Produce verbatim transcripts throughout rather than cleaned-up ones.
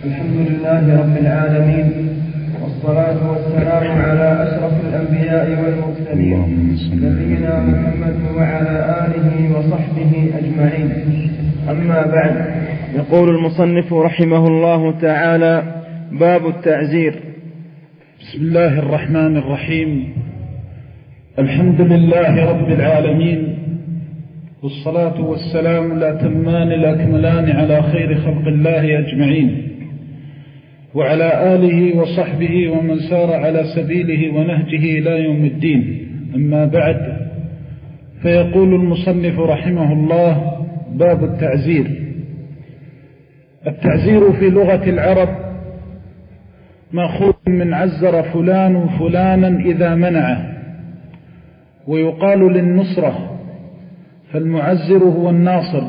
الحمد لله رب العالمين، والصلاة والسلام على أشرف الأنبياء والمرسلين نبينا محمد وعلى آله وصحبه أجمعين. أما بعد، يقول المصنف رحمه الله تعالى: باب التعزير. بسم الله الرحمن الرحيم. الحمد لله رب العالمين، والصلاة والسلام لا تمان الأكملان على خير خلق الله أجمعين، وعلى آله وصحبه ومن سار على سبيله ونهجه إلى يوم الدين. أما بعد، فيقول المصنف رحمه الله: باب التعزير. التعزير في لغة العرب مأخوذ من عزر فلان فلانا إذا منعه، ويقال للنصرة، فالمعزر هو الناصر.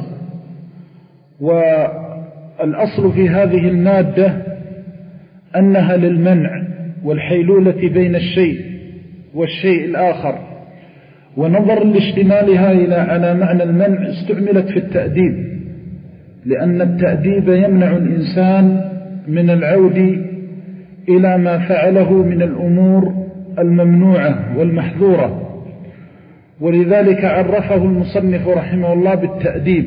والأصل في هذه المادة أنها للمنع والحيلولة بين الشيء والشيء الآخر، ونظر لاشتمالها إلى على معنى المنع استعملت في التأديب، لأن التأديب يمنع الإنسان من العود إلى ما فعله من الأمور الممنوعة والمحذورة، ولذلك عرفه المصنف رحمه الله بالتأديب.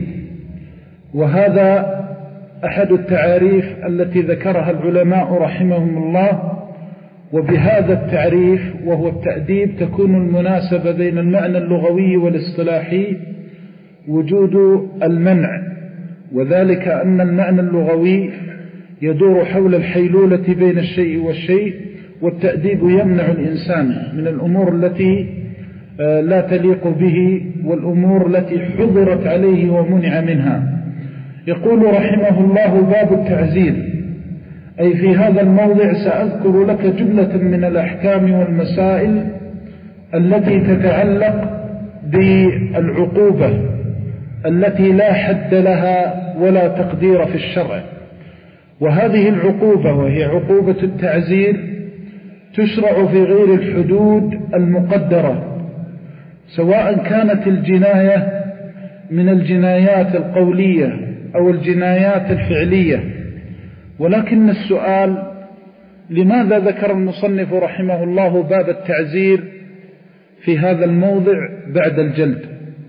وهذا أحد التعاريف التي ذكرها العلماء رحمهم الله، وبهذا التعريف وهو التأديب تكون المناسبة بين المعنى اللغوي والاصطلاحي وجود المنع، وذلك أن المعنى اللغوي يدور حول الحيلولة بين الشيء والشيء، والتأديب يمنع الإنسان من الأمور التي لا تليق به والأمور التي حضرت عليه ومنع منها. يقول رحمه الله: باب التعزير، أي في هذا الموضع سأذكر لك جملة من الأحكام والمسائل التي تتعلق بالعقوبة التي لا حد لها ولا تقدير في الشرع. وهذه العقوبة وهي عقوبة التعزير تشرع في غير الحدود المقدرة، سواء كانت الجناية من الجنايات القولية أو الجنايات الفعلية. ولكن السؤال: لماذا ذكر المصنف رحمه الله باب التعزير في هذا الموضع بعد الجلد؟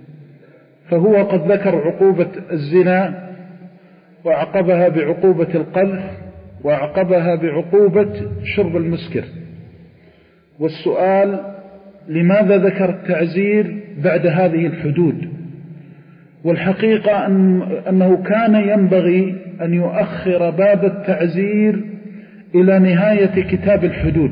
فهو قد ذكر عقوبة الزنا، وعقبها بعقوبة القذف، وعقبها بعقوبة شرب المسكر. والسؤال: لماذا ذكر التعزير بعد هذه الحدود؟ والحقيقة أن أنه كان ينبغي أن يؤخر باب التعزير إلى نهاية كتاب الحدود،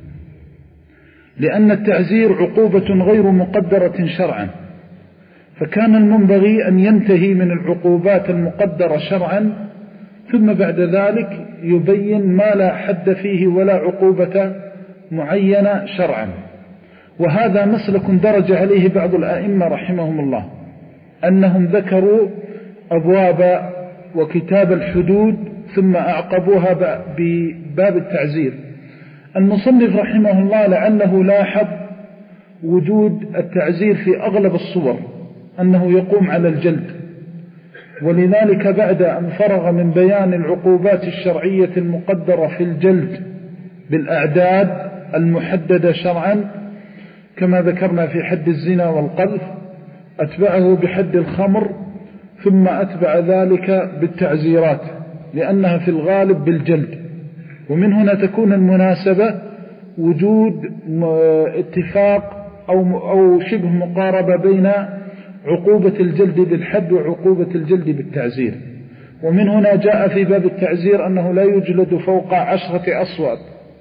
لأن التعزير عقوبة غير مقدرة شرعا، فكان المنبغي أن ينتهي من العقوبات المقدرة شرعا، ثم بعد ذلك يبين ما لا حد فيه ولا عقوبة معينة شرعا. وهذا مسلك درج عليه بعض الآئمة رحمهم الله، أنهم ذكروا أبواب وكتاب الحدود ثم أعقبوها بباب التعزير. المصنف رحمه الله لعله لاحظ وجود التعزير في أغلب الصور أنه يقوم على الجلد، ولذلك بعد أن فرغ من بيان العقوبات الشرعية المقدرة في الجلد بالأعداد المحددة شرعا كما ذكرنا في حد الزنا والقذف، أتبعه بحد الخمر، ثم أتبع ذلك بالتعزيرات لأنها في الغالب بالجلد. ومن هنا تكون المناسبة وجود اتفاق أو, أو شبه مقاربة بين عقوبة الجلد بالحد وعقوبة الجلد بالتعزير. ومن هنا جاء في باب التعزير أنه لا يجلد فوق عشرة أصوات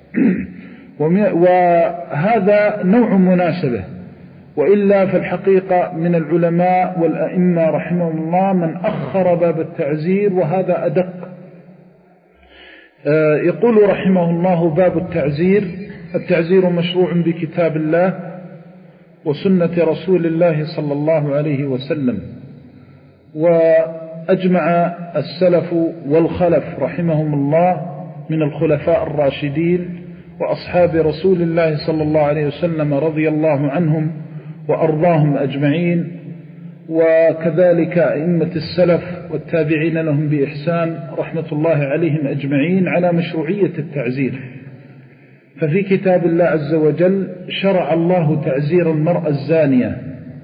وهذا نوع مناسبة. وإلا فالحقيقة من العلماء والأئمة رحمهم الله من أخر باب التعزير، وهذا أدق. يقول رحمه الله: باب التعزير. التعزير مشروع بكتاب الله وسنة رسول الله صلى الله عليه وسلم. وأجمع السلف والخلف رحمهم الله من الخلفاء الراشدين وأصحاب رسول الله صلى الله عليه وسلم رضي الله عنهم وأرضاهم أجمعين وكذلك أئمة السلف والتابعين لهم بإحسان رحمة الله عليهم أجمعين على مشروعية التعزير. ففي كتاب الله عز وجل شرع الله تعزير المرأة الزانية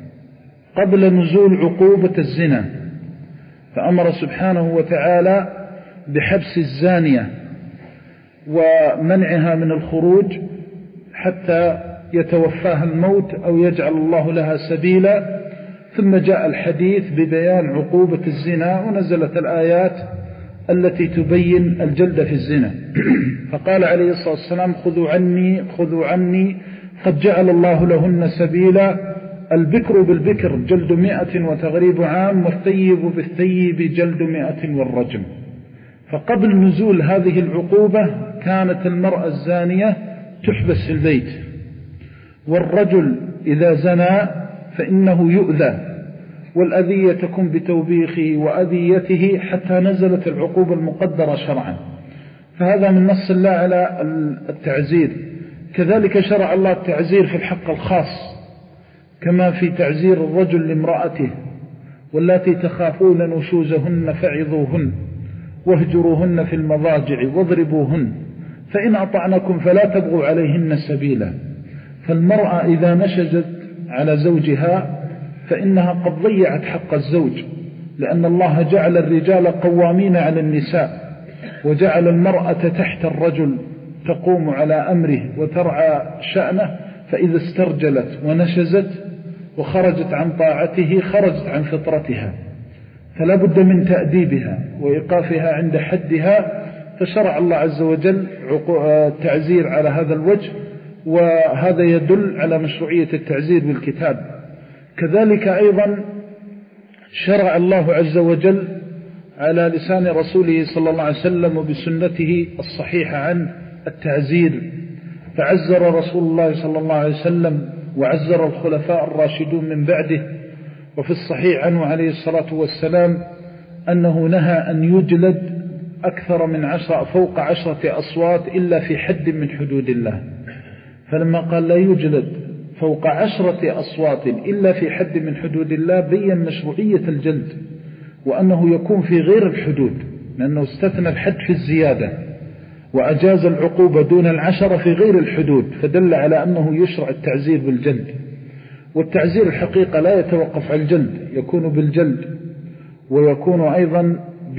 قبل نزول عقوبة الزنا، فأمر سبحانه وتعالى بحبس الزانية ومنعها من الخروج حتى يتوفاها الموت أو يجعل الله لها سبيلا، ثم جاء الحديث ببيان عقوبة الزنا ونزلت الآيات التي تبين الجلد في الزنا. فقال عليه الصلاة والسلام خذوا عني خذوا عني قد جعل الله لهن سبيلا، البكر بالبكر جلد مئة وتغريب عام، والثيب بالثيب جلد مئة والرجم. فقبل نزول هذه العقوبة كانت المرأة الزانية تحبس في البيت، والرجل إذا زنى فإنه يؤذى، والأذية تكون بتوبيخه وأذيته حتى نزلت العقوبة المقدرة شرعا. فهذا من نص الله على التعزير. كذلك شرع الله التعزير في الحق الخاص، كما في تعزير الرجل لامرأته والتي تخافون نشوزهن فعظوهن واهجروهن في المضاجع واضربوهن فإن أطعنكم فلا تبغوا عليهن سبيلا. فالمرأة إذا نشزت على زوجها فإنها قد ضيعت حق الزوج، لأن الله جعل الرجال قوامين على النساء، وجعل المرأة تحت الرجل تقوم على أمره وترعى شأنه، فإذا استرجلت ونشزت وخرجت عن طاعته خرجت عن فطرتها، فلا بد من تأديبها وإيقافها عند حدها. فشرع الله عز وجل التعزير على هذا الوجه، وهذا يدل على مشروعية التعزير بالكتاب. كذلك أيضا شرع الله عز وجل على لسان رسوله صلى الله عليه وسلم وبسنته الصحيحة عن التعزير، فعزر رسول الله صلى الله عليه وسلم وعزر الخلفاء الراشدون من بعده. وفي الصحيح عنه عليه الصلاة والسلام أنه نهى أن يجلد أكثر من عشرة فوق عشرة أصوات إلا في حد من حدود الله. فلما قال لا يجلد فوق عشرة أصوات إلا في حد من حدود الله بين مشروعية الجلد، وأنه يكون في غير الحدود، لأنه استثنى الحد في الزيادة وأجاز العقوبة دون العشرة في غير الحدود، فدل على أنه يشرع التعزير بالجلد. والتعزير الحقيقة لا يتوقف على الجلد، يكون بالجلد ويكون أيضا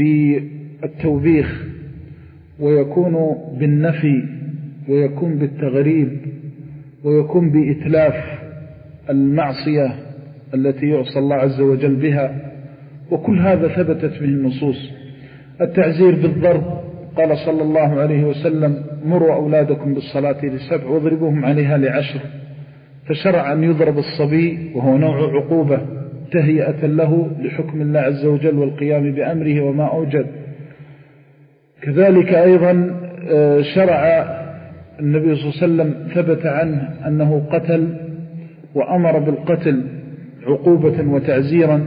بالتوبيخ ويكون بالنفي ويكون بالتغريب ويكون بإتلاف المعصية التي يعصى الله عز وجل بها، وكل هذا ثبتت به النصوص. التعزير بالضرب قال صلى الله عليه وسلم مروا أولادكم بالصلاة لسبع واضربوهم عليها لعشر، فشرع أن يضرب الصبي وهو نوع عقوبة تهيئة له لحكم الله عز وجل والقيام بأمره وما أوجد. كذلك أيضا شرع النبي صلى الله عليه وسلم ثبت عنه أنه قتل وأمر بالقتل عقوبة وتعزيرا،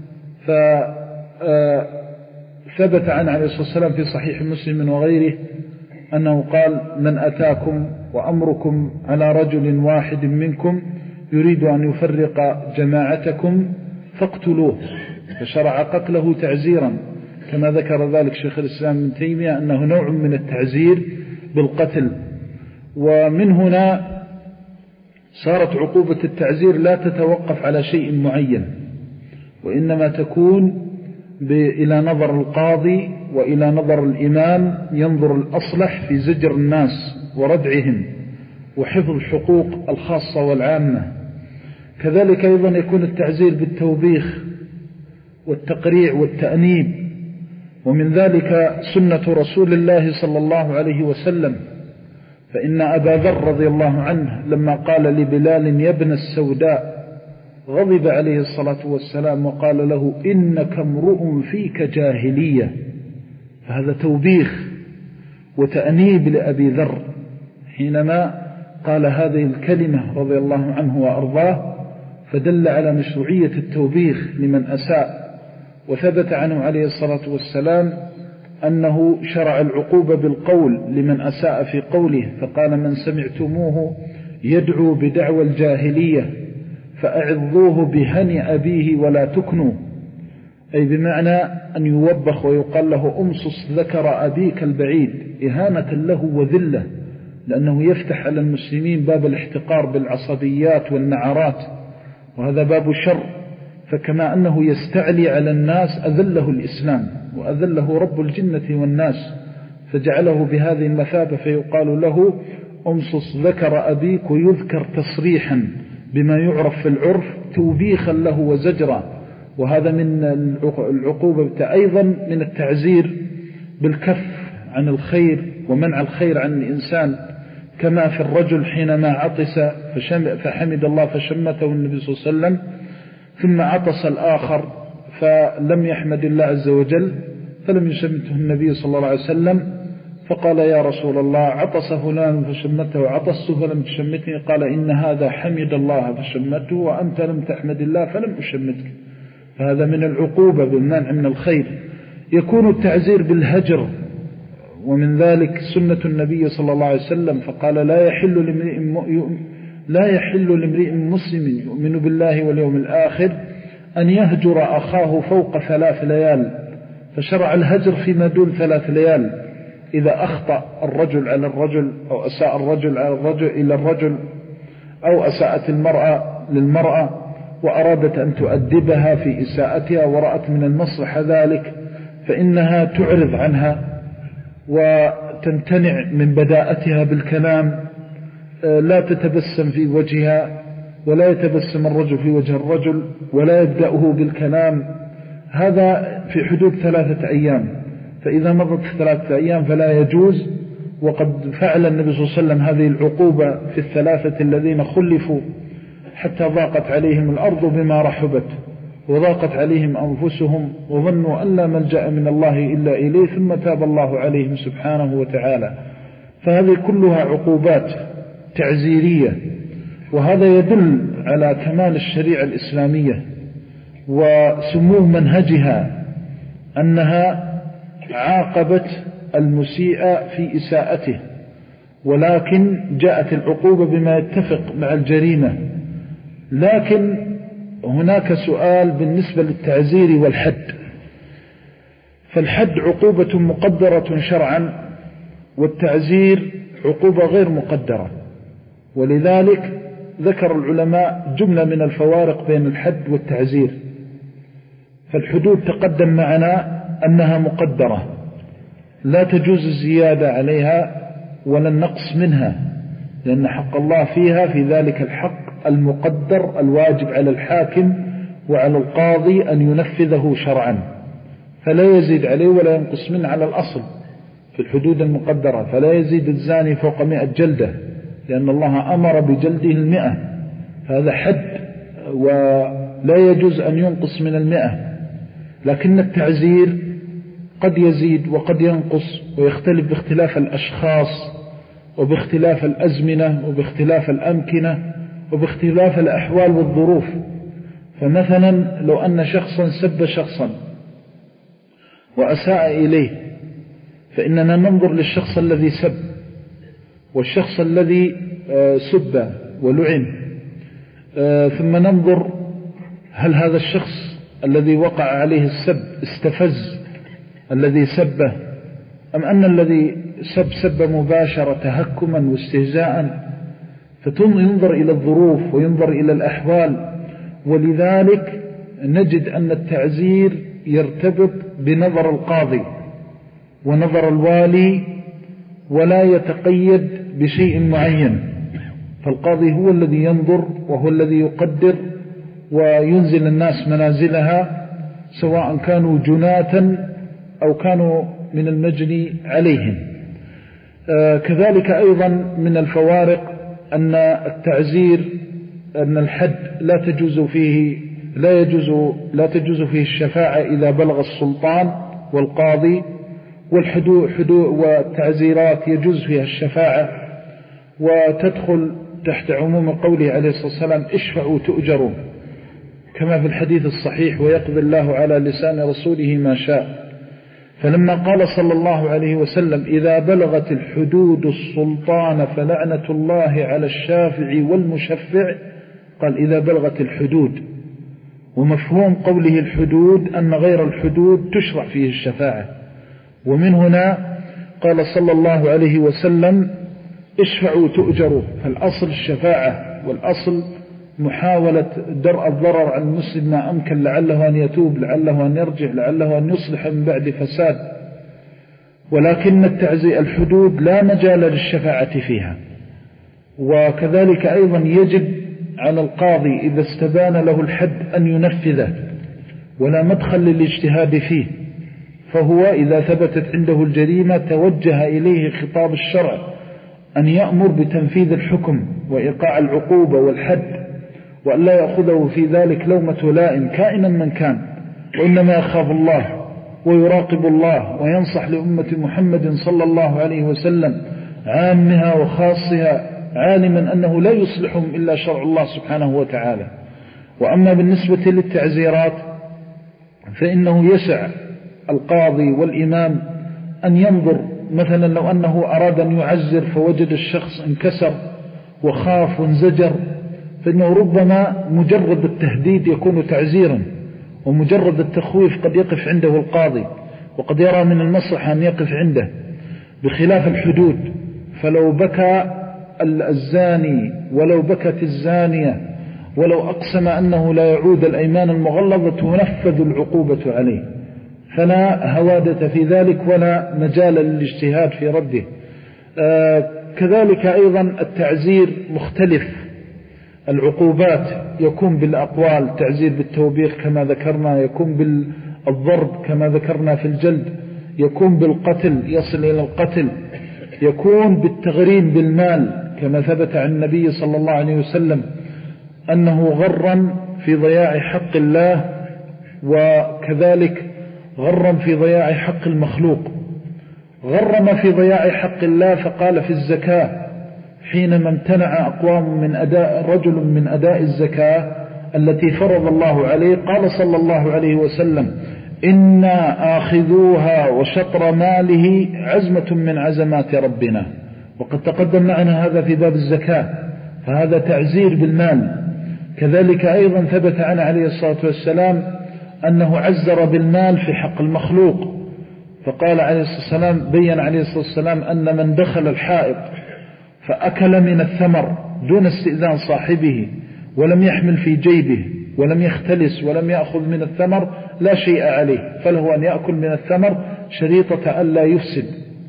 فثبت عنه عليه الصلاة والسلام في صحيح مسلم وغيره أنه قال من أتاكم وأمركم على رجل واحد منكم يريد أن يفرق جماعتكم فاقتلوه، فشرع قتله تعزيرا، كما ذكر ذلك شيخ الإسلام ابن تيمية أنه نوع من التعزير بالقتل. ومن هنا صارت عقوبة التعزير لا تتوقف على شيء معين، وإنما تكون إلى نظر القاضي وإلى نظر الإمام، ينظر الأصلح في زجر الناس وردعهم وحفظ الحقوق الخاصة والعامة. كذلك أيضا يكون التعزير بالتوبيخ والتقريع والتأنيب، ومن ذلك سنة رسول الله صلى الله عليه وسلم، فإن أبا ذر رضي الله عنه لما قال لبلال يا ابن السوداء غضب عليه الصلاة والسلام وقال له إنك امرؤ فيك جاهلية، فهذا توبيخ وتأنيب لأبي ذر حينما قال هذه الكلمة رضي الله عنه وأرضاه، فدل على مشروعية التوبيخ لمن أساء. وثبت عنه عليه الصلاة والسلام أنه شرع العقوبة بالقول لمن أساء في قوله، فقال من سمعتموه يدعو بدعوى الجاهلية فأعظوه بهن أبيه ولا تكنوا، أي بمعنى أن يوبخ ويقال له أمصص ذكر أبيك البعيد إهانة له وذلة، لأنه يفتح على المسلمين باب الاحتقار بالعصبيات والنعرات، وهذا باب شر. فكما أنه يستعلي على الناس أذله الإسلام وأذله رب الجنة والناس، فجعله بهذه المثابة، فيقال له أمصص ذكر أبيك، ويذكر تصريحا بما يعرف في العرف توبيخا له وزجرا. وهذا من العقوبة، أيضا من التعزير بالكف عن الخير ومنع الخير عن الإنسان، كما في الرجل حينما عطس فحمد الله فشمته النبي صلى الله عليه وسلم، ثم عطس الآخر فلم يحمد الله عز وجل فلم يشمته النبي صلى الله عليه وسلم، فقال يا رسول الله عطس فلان فشمته وعطست فلم تشمتني، قال إن هذا حمد الله فشمته وأنت لم تحمد الله فلم أشمتك. فهذا من العقوبة بالمنع من الخير. يكون التعزير بالهجر، ومن ذلك سنة النبي صلى الله عليه وسلم، فقال لا يحل لامرئ لا يحل لامرئ مسلم يؤمن بالله واليوم الآخر أن يهجر أخاه فوق ثلاث ليال، فشرع الهجر فيما دون ثلاث ليال. إذا أخطأ الرجل على الرجل، أو أساء الرجل على الرجل إلى الرجل، أو أساءت المرأة للمرأة وأرادت أن تؤدبها في إساءتها ورأت من المصلحة ذلك، فإنها تعرض عنها وتمتنع من بداءتها بالكلام، لا تتبسم في وجهها ولا يتبسم الرجل في وجه الرجل ولا يبدأه بالكلام. هذا في حدود ثلاثة أيام، فإذا مضت ثلاثة أيام فلا يجوز. وقد فعل النبي صلى الله عليه وسلم هذه العقوبة في الثلاثة الذين خلفوا حتى ضاقت عليهم الأرض بما رحبت وضاقت عليهم أنفسهم وظنوا أن لا ملجأ من الله إلا إليه، ثم تاب الله عليهم سبحانه وتعالى. فهذه كلها عقوبات تعزيرية، وهذا يدل على كمال الشريعة الإسلامية وسمو منهجها، أنها عاقبت المسيء في إساءته، ولكن جاءت العقوبة بما يتفق مع الجريمة. لكن هناك سؤال بالنسبة للتعزير والحد. فالحد عقوبة مقدرة شرعا، والتعزير عقوبة غير مقدرة، ولذلك ذكر العلماء جملة من الفوارق بين الحد والتعزير. فالحدود تقدم معنا أنها مقدرة لا تجوز الزيادة عليها ولا النقص منها، لأن حق الله فيها في ذلك الحق المقدر الواجب على الحاكم وعلى القاضي أن ينفذه شرعا، فلا يزيد عليه ولا ينقص منه على الأصل في الحدود المقدرة. فلا يزيد الزاني فوق مئة جلدة، لأن الله أمر بجلده المئة، هذا حد ولا يجوز أن ينقص من المئة. لكن التعزير قد يزيد وقد ينقص، ويختلف باختلاف الأشخاص وباختلاف الأزمنة وباختلاف الأمكنة وباختلاف الأحوال والظروف. فمثلا لو أن شخصا سب شخصا وأساء إليه، فإننا ننظر للشخص الذي سب والشخص الذي سب ولعن، ثم ننظر هل هذا الشخص الذي وقع عليه السب استفز الذي سبه، أم أن الذي سب سب مباشرة تهكما واستهزاء. فينظر إلى الظروف وينظر إلى الأحوال. ولذلك نجد أن التعزير يرتبط بنظر القاضي ونظر الوالي، ولا يتقيد بشيء معين. فالقاضي هو الذي ينظر وهو الذي يقدر وينزل الناس منازلها، سواء كانوا جناة أو كانوا من المجني عليهم. آه كذلك أيضا من الفوارق أن التعزير أن الحد لا تجوز فيه لا يجوز لا تجوز فيه الشفاعة إذا بلغ السلطان والقاضي، والحدود حدود والتعزيرات يجوز فيها الشفاعة، وتدخل تحت عموم قوله عليه الصلاة والسلام اشفعوا تؤجروا، كما في الحديث الصحيح ويقضي الله على لسان رسوله ما شاء. فلما قال صلى الله عليه وسلم إذا بلغت الحدود السلطان فلعنة الله على الشافع والمشفع، قال إذا بلغت الحدود. ومفهوم قوله الحدود أن غير الحدود تشرع فيه الشفاعة. ومن هنا قال صلى الله عليه وسلم اشفعوا تؤجروا. فالأصل الشفاعة، والأصل محاولة درء الضرر عن المسلم ما أمكن، لعله أن يتوب، لعله أن يرجع، لعله أن يصلح من بعد فساد. ولكن التعزي الحدود لا مجال للشفاعة فيها. وكذلك أيضا يجب على القاضي إذا استبان له الحد أن ينفذه، ولا مدخل للاجتهاد فيه. فهو إذا ثبتت عنده الجريمة توجه إليه خطاب الشرع أن يأمر بتنفيذ الحكم وإيقاع العقوبة والحد، وأن لا يأخذه في ذلك لومة لائم كائنا من كان، وإنما يخاف الله ويراقب الله وينصح لأمة محمد صلى الله عليه وسلم عامها وخاصها، عالما أنه لا يصلحهم إلا شرع الله سبحانه وتعالى. وأما بالنسبة للتعزيرات فإنه يسع القاضي والإمام أن ينظر، مثلا لو أنه أراد أن يعزر فوجد الشخص انكسر وخاف وانزجر، فإنه ربما مجرد التهديد يكون تعزيرا، ومجرد التخويف قد يقف عنده القاضي، وقد يرى من المصلحة أن يقف عنده، بخلاف الحدود. فلو بكى الزاني ولو بكت الزانية ولو أقسم أنه لا يعود الأيمان المغلظة تنفذ العقوبة عليه، فلا هوادة في ذلك ولا مجال للاجتهاد في رده. آه كذلك أيضا التعزير مختلف. العقوبات يكون بالأقوال، تعزير بالتوبيخ كما ذكرنا، يكون بالضرب كما ذكرنا في الجلد، يكون بالقتل يصل إلى القتل، يكون بالتغريم بالمال كما ثبت عن النبي صلى الله عليه وسلم أنه غرم في ضياع حق الله، وكذلك غرم في ضياع حق المخلوق. غرم في ضياع حق الله فقال في الزكاة حينما امتنع أقوام من أداء رجل من أداء الزكاة التي فرض الله عليه، قال صلى الله عليه وسلم إنا آخذوها وشطر ماله عزمة من عزمات ربنا. وقد تقدم معنا هذا في باب الزكاة، فهذا تعزير بالمال. كذلك أيضا ثبت عنه عليه الصلاة والسلام أنه عزر بالمال في حق المخلوق، فقال عليه الصلاة والسلام بيّن عليه الصلاة والسلام أن من دخل الحائط فأكل من الثمر دون استئذان صاحبه ولم يحمل في جيبه ولم يختلس ولم يأخذ من الثمر لا شيء عليه، فله أن يأكل من الثمر شريطة ألا يفسد.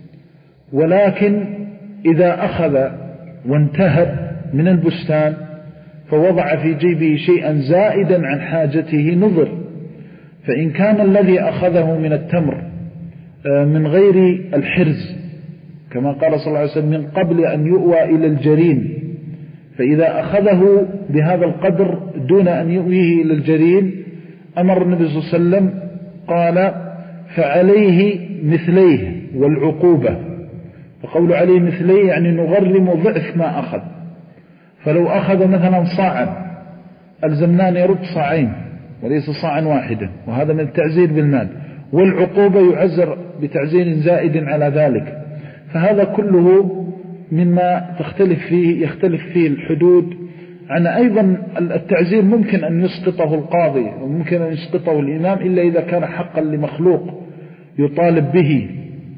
ولكن إذا أخذ وانتهب من البستان فوضع في جيبه شيئا زائدا عن حاجته نظر، فإن كان الذي أخذه من التمر من غير الحرز كما قال صلى الله عليه وسلم من قبل أن يؤوى إلى الجرين، فإذا أخذه بهذا القدر دون أن يؤويه إلى الجرين أمر النبي صلى الله عليه وسلم قال فعليه مثليه والعقوبة. فقول عليه مثليه يعني نغرم ضعف ما أخذ. فلو أخذ مثلا صاعا الزمنان يرد صاعين وليس صاعا واحدا، وهذا من التعزير بالمال، والعقوبة يعزر بتعزير زائد على ذلك. فهذا كله مما تختلف فيه يختلف فيه الحدود. عن أيضا التعزير ممكن أن يسقطه القاضي وممكن أن يسقطه الإمام إلا إذا كان حقا لمخلوق يطالب به،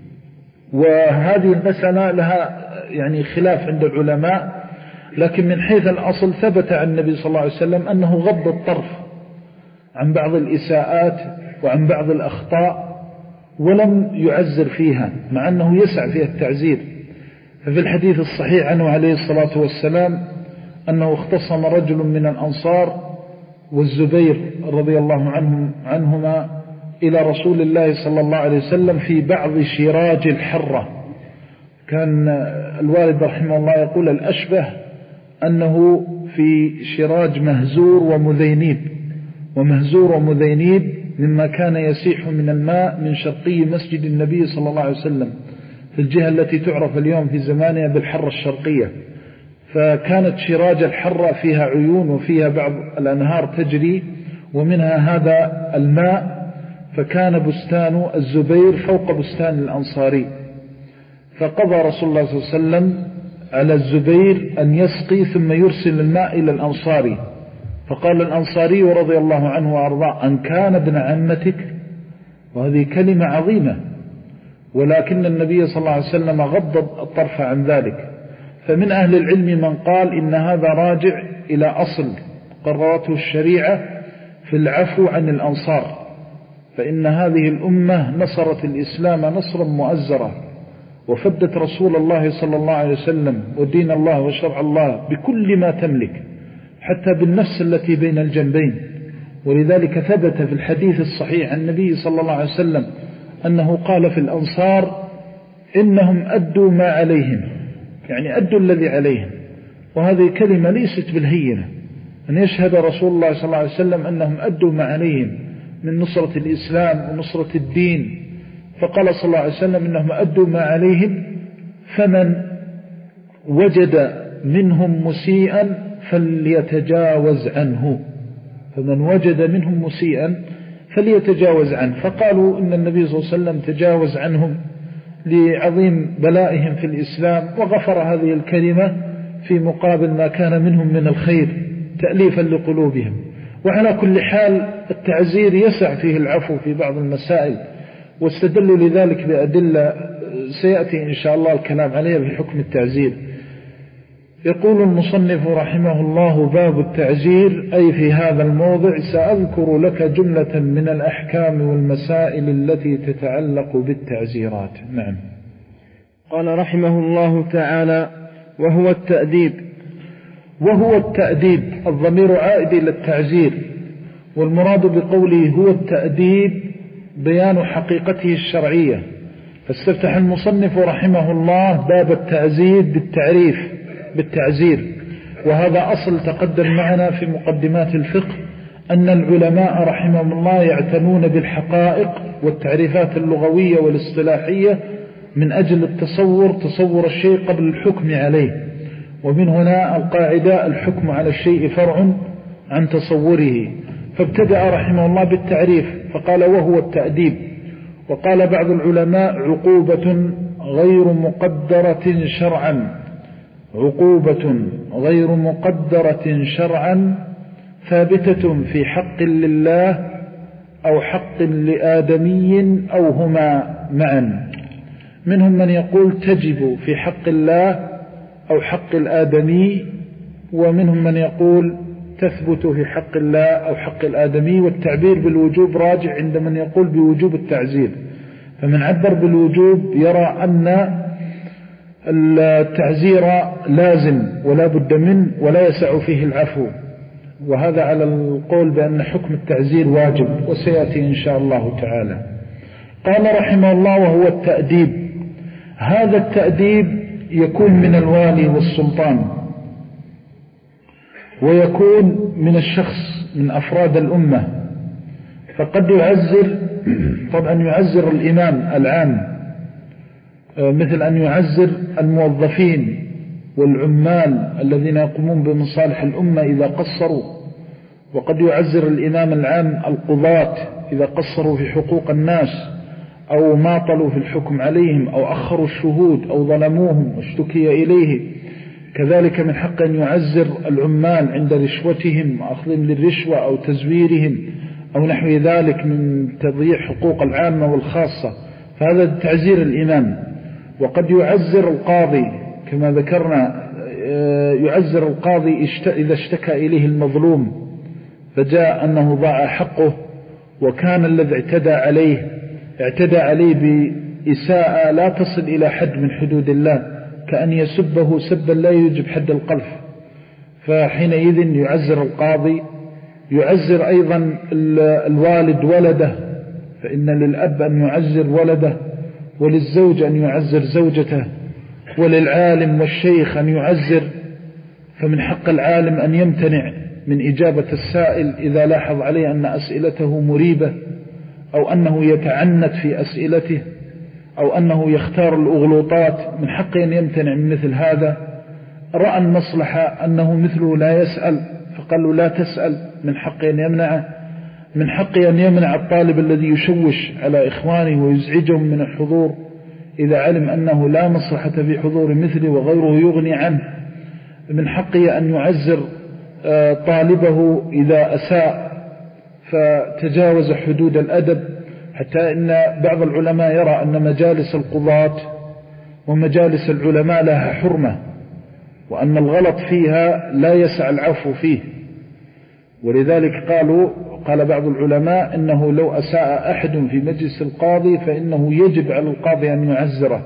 وهذه المسألة لها يعني خلاف عند العلماء، لكن من حيث الأصل ثبت عن النبي صلى الله عليه وسلم أنه غض الطرف عن بعض الإساءات وعن بعض الأخطاء ولم يعزر فيها، مع أنه يسع فيها التعزير. ففي الحديث الصحيح عنه عليه الصلاة والسلام أنه اختصم رجل من الأنصار والزبير رضي الله عنهم عنهما إلى رسول الله صلى الله عليه وسلم في بعض شراج الحرة. كان الوالد رحمه الله يقول الأشبه أنه في شراج مهزور ومذينيب، ومهزور ومذينيب مما كان يسيح من الماء من شرقي مسجد النبي صلى الله عليه وسلم في الجهة التي تعرف اليوم في زمانها بالحرة الشرقية. فكانت شراج الحرة فيها عيون وفيها بعض الأنهار تجري ومنها هذا الماء، فكان بستان الزبير فوق بستان الأنصاري. فقضى رسول الله صلى الله عليه وسلم على الزبير أن يسقي ثم يرسل الماء إلى الأنصاري فقال الأنصاري رضي الله عنه وأرضاه: أن كان ابن عمتك. وهذه كلمة عظيمة، ولكن النبي صلى الله عليه وسلم غض الطرف عن ذلك. فمن أهل العلم من قال إن هذا راجع إلى أصل قررته الشريعة في العفو عن الأنصار، فإن هذه الأمة نصرت الإسلام نصرا مؤزرا، وفدت رسول الله صلى الله عليه وسلم ودين الله وشرع الله بكل ما تملك، حتى بالنفس التي بين الجنبين. ولذلك ثبت في الحديث الصحيح عن النبي صلى الله عليه وسلم أنه قال في الأنصار: إنهم أدوا ما عليهم، يعني أدوا الذي عليهم. وهذه كلمة ليست بالهينة، أن يشهد رسول الله صلى الله عليه وسلم أنهم أدوا ما عليهم من نصرة الإسلام ونصرة الدين. فقال صلى الله عليه وسلم: إنهم أدوا ما عليهم، فمن وجد منهم مسيئا فليتجاوز عنه، فمن وجد منهم مسيئا فليتجاوز عنه. فقالوا إن النبي صلى الله عليه وسلم تجاوز عنهم لعظيم بلائهم في الإسلام، وغفر هذه الكلمة في مقابل ما كان منهم من الخير تأليفا لقلوبهم. وعلى كل حال التعزير يسع فيه العفو في بعض المسائل، واستدلوا لذلك بأدلة سيأتي إن شاء الله الكلام عليها في حكم التعزير. يقول المصنف رحمه الله: باب التعزير، أي في هذا الموضع سأذكر لك جملة من الأحكام والمسائل التي تتعلق بالتعزيرات. نعم. قال رحمه الله تعالى: وهو التأديب. وهو التأديب، الضمير عائد إلى التعزير، والمراد بقوله هو التأديب بيان حقيقته الشرعية. فاستفتح المصنف رحمه الله باب التعزير بالتعريف بالتعزير، وهذا أصل تقدم معنا في مقدمات الفقه، أن العلماء رحمهم الله يعتنون بالحقائق والتعريفات اللغوية والاصطلاحية من أجل التصور تصور الشيء قبل الحكم عليه. ومن هنا القاعدة: الحكم على الشيء فرع عن تصوره. فابتدأ رحمه الله بالتعريف فقال: وهو التأديب. وقال بعض العلماء: عقوبة غير مقدرة شرعا، عقوبة غير مقدرة شرعا ثابتة في حق لله أو حق لآدمي أو هما معا. منهم من يقول تجب في حق الله أو حق الآدمي، ومنهم من يقول تثبت في حق الله أو حق الآدمي. والتعبير بالوجوب راجع عند من يقول بوجوب التعزير. فمن عبر بالوجوب يرى أن التعزير لازم ولا بد منه ولا يسع فيه العفو، وهذا على القول بأن حكم التعزير واجب، وسيأتي إن شاء الله تعالى. قال رحمه الله: وهو التأديب. هذا التأديب يكون من الوالي والسلطان، ويكون من الشخص من أفراد الأمة. فقد يعزر، طبعا يعزر الإمام العام، مثل أن يعزر الموظفين والعمال الذين يقومون بمصالح الأمة إذا قصروا. وقد يعزر الإمام العام القضاة إذا قصروا في حقوق الناس أو ماطلوا في الحكم عليهم أو أخروا الشهود أو ظلموهم واشتكي إليه. كذلك من حق أن يعزر العمال عند رشوتهم وأخذهم للرشوة أو تزويرهم أو نحو ذلك من تضييع حقوق العامة والخاصة، فهذا تعزير الإمام. وقد يعزر القاضي كما ذكرنا، يعزر القاضي إذا اشتكى إليه المظلوم فجاء أنه ضاع حقه، وكان الذي اعتدى عليه اعتدى عليه بإساءة لا تصل إلى حد من حدود الله، كأن يسبه سبا لا يوجب حد القذف، فحينئذ يعزر القاضي. يعزر أيضا الوالد ولده، فإن للأب أن يعزر ولده، وللزوج أن يعزر زوجته، وللعالم والشيخ أن يعزر. فمن حق العالم أن يمتنع من إجابة السائل إذا لاحظ عليه أن أسئلته مريبة، أو أنه يتعنت في أسئلته، أو أنه يختار الأغلوطات. من حقه أن يمتنع من مثل هذا. رأى المصلحة أنه مثله لا يسأل فقالوا لا تسأل، من حقه أن يمنعه. من حقه أن يمنع الطالب الذي يشوش على إخوانه ويزعجهم من الحضور إذا علم أنه لا مصلحة في حضور مثله وغيره يغني عنه. من حقه أن يعزر طالبه إذا أساء فتجاوز حدود الأدب، حتى إن بعض العلماء يرى أن مجالس القضاة ومجالس العلماء لها حرمة، وأن الغلط فيها لا يسع العفو فيه. ولذلك قالوا قال بعض العلماء إنه لو أساء أحد في مجلس القاضي فإنه يجب على القاضي أن يعزره.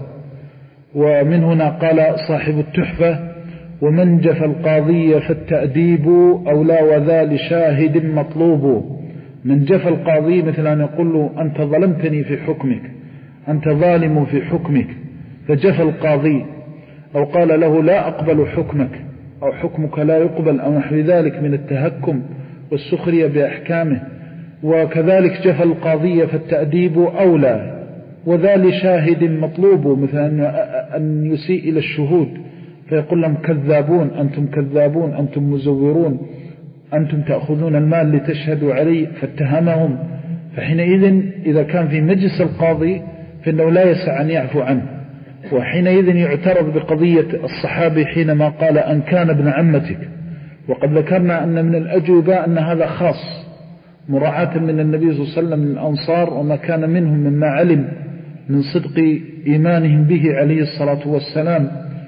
ومن هنا قال صاحب التحفة: ومن جف القاضي فالتأديب أولى وذا لشاهد مطلوب. من جف القاضي مثل أن يقول له: أنت ظلمتني في حكمك، أنت ظالم في حكمك، فجف القاضي، أو قال له: لا أقبل حكمك، أو حكمك لا يقبل، أو نحو ذلك من التهكم والسخرية بأحكامه. وكذلك جف القاضي فالتأديب أولى وذا لشاهد مطلوب، مثل أن يسيء إلى الشهود فيقول لهم: كذابون، أنتم كذابون، أنتم مزورون، أنتم تأخذون المال لتشهدوا عليه، فاتهمهم. فحينئذ إذا كان في مجلس القاضي فإنه لا يسع أن يعفو عنه. وحينئذ يعترض بقضية الصحابي حينما قال: أن كان ابن عمتك. وقد ذكرنا أن من الأجوبة أن هذا خاص مراعاة من النبي صلى الله عليه وسلم للأنصار وما كان منهم مما علم من صدق إيمانهم به عليه الصلاة والسلام،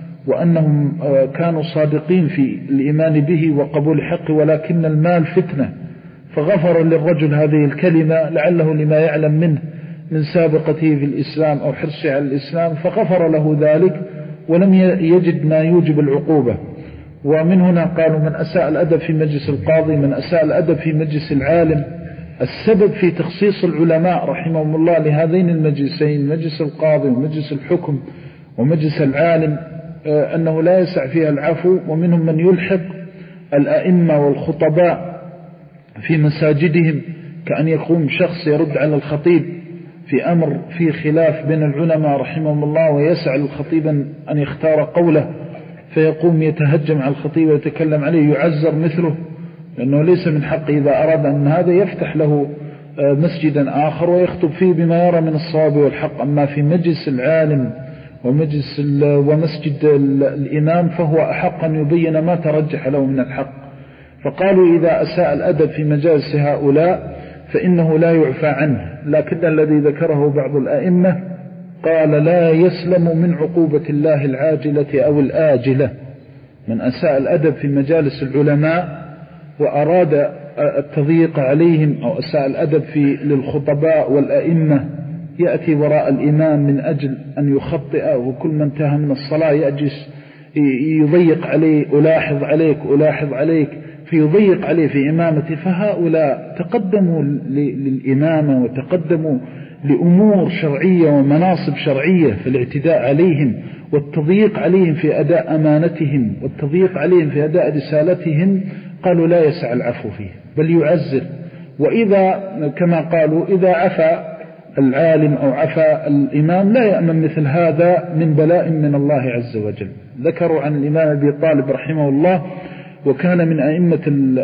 وأنهم كانوا صادقين في الإيمان به وقبول حق، ولكن المال فتنة. فغفر للرجل هذه الكلمة لعله لما يعلم منه من سابقته في الإسلام أو حرصه على الإسلام، فغفر له ذلك ولم يجد ما يوجب العقوبة. ومن هنا قالوا: من أساء الأدب في مجلس القاضي، من أساء الأدب في مجلس العالم. السبب في تخصيص العلماء رحمهم الله لهذين المجلسين، مجلس القاضي ومجلس الحكم ومجلس العالم، أنه لا يسع فيها العفو. ومنهم من يلحق الأئمة والخطباء في مساجدهم، كأن يقوم شخص يرد على الخطيب في أمر فيه خلاف بين العلماء رحمهم الله، ويسع للخطيب أن يختار قوله، فيقوم يتهجم على الخطيب ويتكلم عليه، يعزر مثله، لأنه ليس من حقه إذا أراد أن هذا يفتح له مسجدا آخر ويخطب فيه بما يرى من الصواب والحق. أما في مجلس العالم ومجلس ومسجد الإمام فهو أحق أن يبين ما ترجح له من الحق. فقالوا: إذا أساء الأدب في مجالس هؤلاء فإنه لا يعفى عنه. لكن الذي ذكره بعض الأئمة قال: لا يسلم من عقوبة الله العاجلة أو الآجلة. من أساء الأدب في مجالس العلماء وأراد التضييق عليهم، أو أساء الأدب في للخطباء والأئمة، يأتي وراء الإمام من أجل أن يخطئ، وكل من انتهى من الصلاة يأجس يضيق عليه: ألاحظ عليك ألاحظ عليك، فيضيق عليه في إمامته. فهؤلاء تقدموا للإمامة وتقدموا لأمور شرعية ومناصب شرعية، في الاعتداء عليهم والتضييق عليهم في أداء أمانتهم والتضييق عليهم في أداء رسالتهم. قالوا: لا يسع العفو فيه، بل يعزر. وإذا كما قالوا: إذا عفى العالم أو عفى الإمام لا يأمن مثل هذا من بلاء من الله عز وجل. ذكروا عن الإمام أبي طالب رحمه الله، وكان من أئمة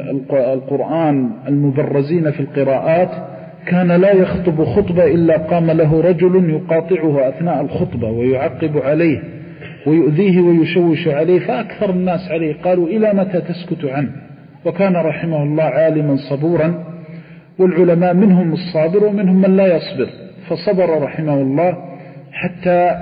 القرآن المبرزين في القراءات، كان لا يخطب خطبة إلا قام له رجل يقاطعه أثناء الخطبة ويعقب عليه ويؤذيه ويشوش عليه، فأكثر الناس عليه قالوا: إلى متى تسكت عنه؟ وكان رحمه الله عالما صبورا، والعلماء منهم الصابر ومنهم من لا يصبر، فصبر رحمه الله حتى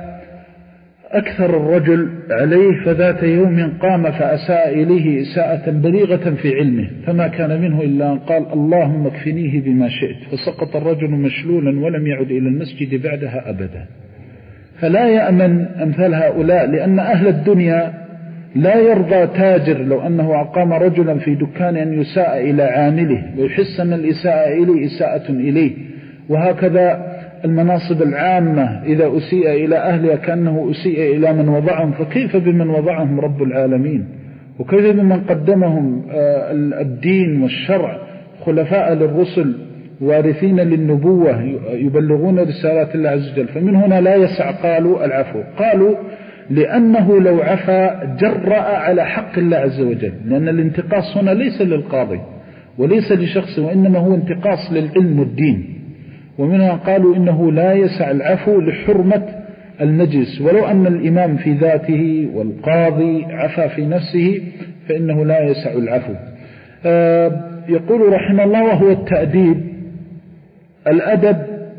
أكثر الرجل عليه. فذات يوم قام فأساء إليه إساءة بليغة في علمه، فما كان منه إلا أن قال: اللهم اكفنيه بما شئت، فسقط الرجل مشلولا ولم يعد إلى المسجد بعدها أبدا. فلا يأمن أمثال هؤلاء، لأن أهل الدنيا لا يرضى تاجر لو أنه أقام رجلا في دكان أن يساء إلى عامله ويحس أن الإساءة إليه إساءة إليه. وهكذا المناصب العامة إذا أسيء إلى أهلها كأنه أسيء إلى من وضعهم، فكيف بمن وضعهم رب العالمين؟ وكيف بمن قدمهم الدين والشرع، خلفاء للرسل وارثين للنبوة يبلغون رسالات الله عز وجل. فمن هنا لا يسع قالوا العفو. قالوا: لأنه لو عفى جرأ على حق الله عز وجل، لأن الانتقاص هنا ليس للقاضي وليس لشخص، وإنما هو انتقاص للعلم والدين. ومنها قالوا: إنه لا يسع العفو لحرمة المجلس، ولو أن الإمام في ذاته والقاضي عفى في نفسه فإنه لا يسع العفو. يقول رحمه الله: وهو التأديب. الأدب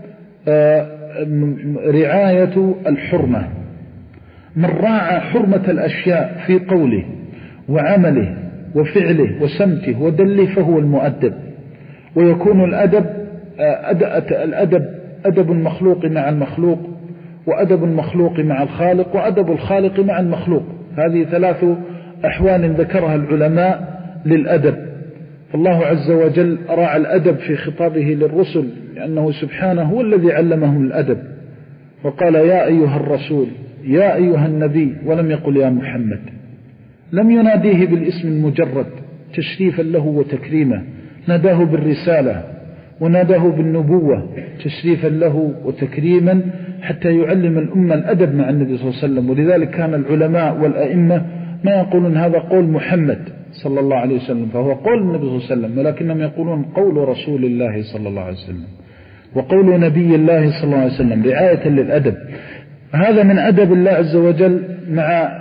رعاية الحرمة. من راعى حرمة الأشياء في قوله وعمله وفعله وسمته ودله فهو المؤدب. ويكون الأدب الأدب أدب المخلوق مع المخلوق، وأدب المخلوق مع الخالق، وأدب الخالق مع المخلوق. هذه ثلاث أحوال ذكرها العلماء للأدب. فالله عز وجل راعى الأدب في خطابه للرسل، لأنه سبحانه هو الذي علمهم الأدب، وقال: يا أيها الرسول، يا أيها النبي، ولم يقل يا محمد. لم يناديه بالاسم المجرد تشريفا له وتكريما، ناداه بالرسالة وناداه بالنبوة تشريفا له وتكريما، حتى يعلم الأمة الأدب مع النبي صلى الله عليه وسلم. ولذلك كان العلماء والأئمة ما يقولون هذا قول محمد صلى الله عليه وسلم، فهو قول النبي صلى الله عليه وسلم، ولكنهم يقولون قول رسول الله صلى الله عليه وسلم وقول نبي الله صلى الله عليه وسلم، رعاية للأدب. هذا من أدب الله عز وجل مع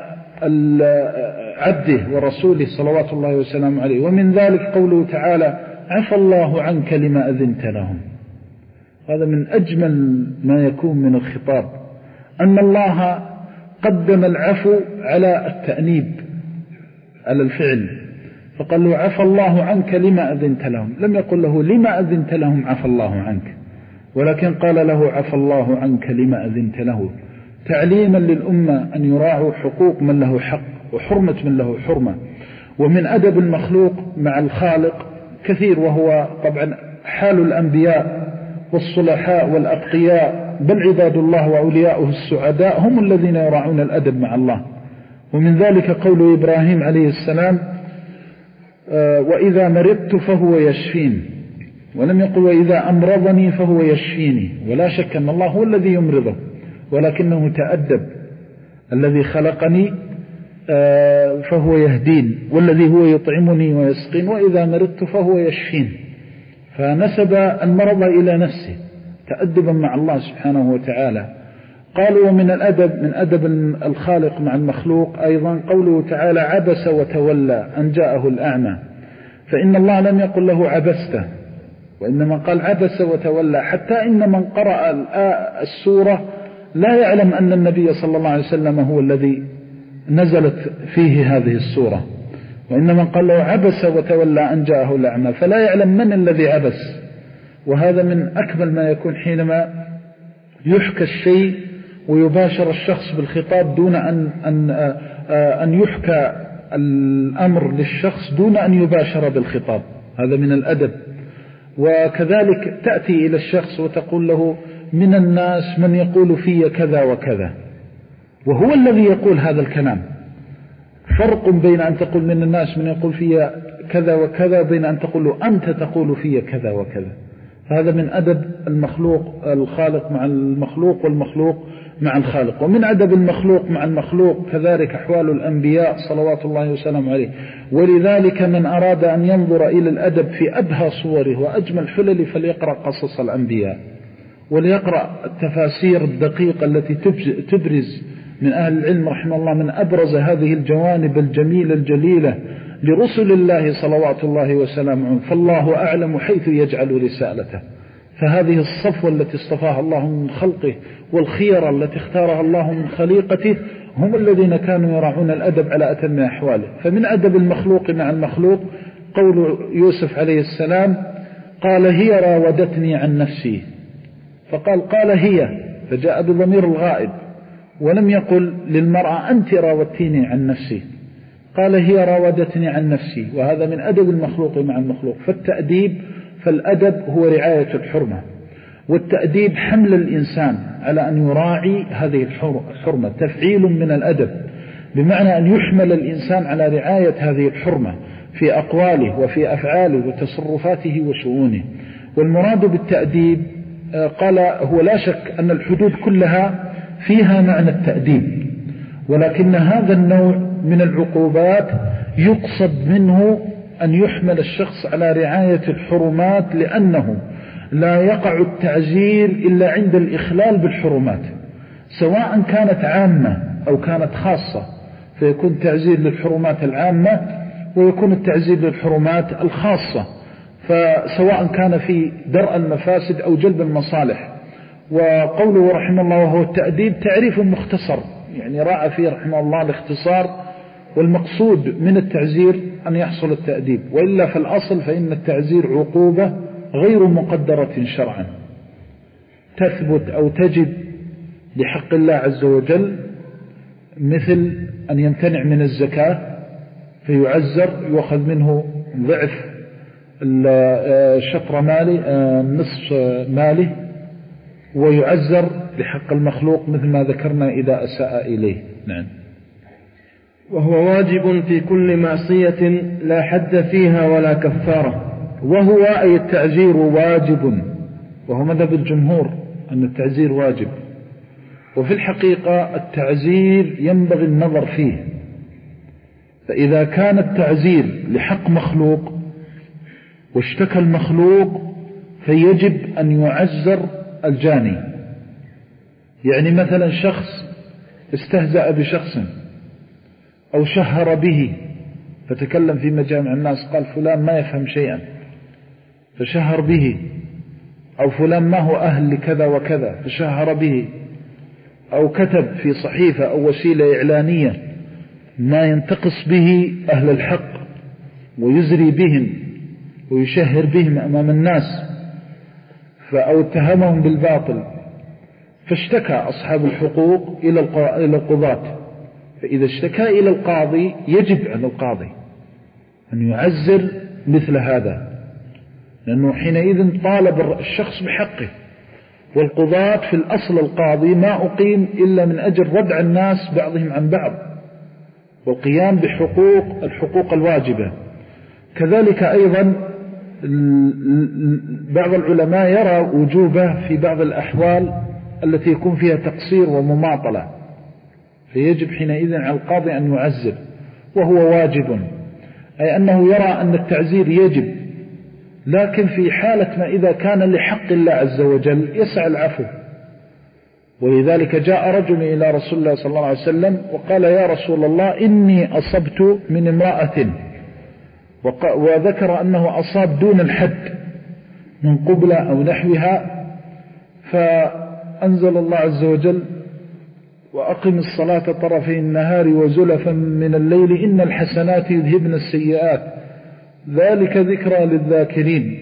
عبده ورسوله صلوات الله وسلامه عليه. ومن ذلك قوله تعالى: عفى الله عنك لما أذنت لهم. هذا من أجمل ما يكون من الخطاب، أن الله قدم العفو على التأنيب، على الفعل، فقال له: عفى الله عنك لما أذنت لهم. لم يقل له: لما أذنت لهم عفى الله عنك، ولكن قال له: عفى الله عنك لما أذنت له، تعليما للأمة أن يراعوا حقوق من له حق وحرمة من له حرمة. ومن أدب المخلوق مع الخالق كثير، وهو طبعا حال الأنبياء والصلحاء والأتقياء، بل عباد الله وأولياؤه السعداء هم الذين يراعون الأدب مع الله. ومن ذلك قول إبراهيم عليه السلام: وإذا مرضت فهو يشفين، ولم يقل وإذا أمرضني فهو يشفيني. ولا شك أن الله هو الذي يمرضه، ولكنه تأدب: الذي خلقني فهو يهدين، والذي هو يطعمني ويسقين، وإذا مرضت فهو يشفين. فنسب المرض إلى نفسه تأدبا مع الله سبحانه وتعالى. قالوا: ومن الأدب، من أدب الخالق مع المخلوق أيضا قوله تعالى: عبس وتولى أن جاءه الأعمى. فإن الله لم يقل له عبست، وإنما قال عبس وتولى، حتى إن من قرأ السورة لا يعلم أن النبي صلى الله عليه وسلم هو الذي نزلت فيه هذه السورة، وإنما قال له عبس وتولى أن جاءه الأعمى، فلا يعلم من الذي عبس. وهذا من أكمل ما يكون حينما يحكى الشيء ويباشر الشخص بالخطاب دون أن, أن, أن يحكى الأمر للشخص دون أن يباشر بالخطاب. هذا من الأدب. وكذلك تأتي إلى الشخص وتقول له: من الناس من يقول في كذا وكذا، وهو الذي يقول هذا الكلام. فرق بين أن تقول من الناس من يقول في كذا وكذا، بين أن تقول له أنت تقول في كذا وكذا. هذا من أدب المخلوق الخالق مع المخلوق، والمخلوق مع الخالق. ومن أدب المخلوق مع المخلوق كذلك أحوال الأنبياء صلوات الله وسلامه عليه. ولذلك من أراد أن ينظر إلى الأدب في أبهى صوره وأجمل حلل فليقرأ قصص الأنبياء، وليقرأ التفاسير الدقيقة التي تبرز من أهل العلم رحمه الله من أبرز هذه الجوانب الجميلة الجليلة لرسل الله صلوات الله وسلامه. فالله أعلم حيث يجعل رسالته. فهذه الصفوة التي اصطفاها الله من خلقه والخيرة التي اختارها الله من خليقته هم الذين كانوا يراعون الأدب على أتم أحواله. فمن أدب المخلوق مع المخلوق قول يوسف عليه السلام: قال هي راودتني عن نفسي. فقال قال هي، فجاء بضمير الغائب، ولم يقل للمرأة أنت راودتيني عن نفسي، قال هي راودتني عن نفسي. وهذا من أدب المخلوق مع المخلوق. فالتأديب فالأدب هو رعاية الحرمة، والتأديب حمل الإنسان على أن يراعي هذه الحرمة، تفعيل من الأدب، بمعنى أن يحمل الإنسان على رعاية هذه الحرمة في أقواله وفي أفعاله وتصرفاته وشؤونه. والمراد بالتأديب قال هو لا شك أن الحدود كلها فيها معنى التأديب، ولكن هذا النوع من العقوبات يقصد منه أن يحمل الشخص على رعاية الحرمات، لأنه لا يقع التعزير إلا عند الإخلال بالحرمات، سواء كانت عامة أو كانت خاصة، فيكون تعزير للحرمات العامة ويكون التعزير للحرمات الخاصة، فسواء كان في درء المفاسد أو جلب المصالح. وقوله رحمه الله وهو التأديب تعريف مختصر، يعني راعى فيه رحمه الله الاختصار، والمقصود من التعزير أن يحصل التأديب، وإلا في الأصل فإن التعزير عقوبة غير مقدرة شرعا تثبت أو تجد لحق الله عز وجل، مثل أن يمتنع من الزكاة فيعزر يؤخذ منه ضعف شطر مالي نصف ماله، ويعزر لحق المخلوق مثل ما ذكرنا إذا أساء إليه. نعم. وهو واجب في كل معصية لا حد فيها ولا كفارة. وهو أي التعزير واجب، وهو مذهب الجمهور أن التعزير واجب، وفي الحقيقة التعزير ينبغي النظر فيه، فإذا كان التعزير لحق مخلوق واشتكى المخلوق فيجب أن يعزر الجاني. يعني مثلا شخص استهزأ بشخص أو شهر به فتكلم في مجامع الناس قال فلان ما يفهم شيئا فشهر به، أو فلان ما هو أهل لكذا وكذا فشهر به، أو كتب في صحيفة أو وسيلة إعلانية ما ينتقص به أهل الحق ويزري بهم ويشهر بهم أمام الناس، أو اتهمهم بالباطل، فاشتكى أصحاب الحقوق إلى القضاة. فإذا اشتكى إلى القاضي يجب على القاضي أن يعزر مثل هذا، لأنه حينئذ طالب الشخص بحقه. والقضاة في الأصل القاضي ما أقيم إلا من أجل ردع الناس بعضهم عن بعض والقيام بحقوق الحقوق الواجبة. كذلك أيضا بعض العلماء يرى وجوبه في بعض الأحوال التي يكون فيها تقصير ومماطلة، فيجب حينئذ على القاضي أن يعزر، وهو واجب، أي أنه يرى أن التعزير يجب، لكن في حالة ما إذا كان لحق الله عز وجل يسع العفو. ولذلك جاء رجل إلى رسول الله صلى الله عليه وسلم وقال يا رسول الله إني أصبت من امرأة، وذكر أنه أصاب دون الحد من قبلة أو نحوها، فأنزل الله عز وجل وأقم الصلاة طرفي النهار وزلفا من الليل إن الحسنات يذهبن السيئات ذلك ذكرى للذاكرين.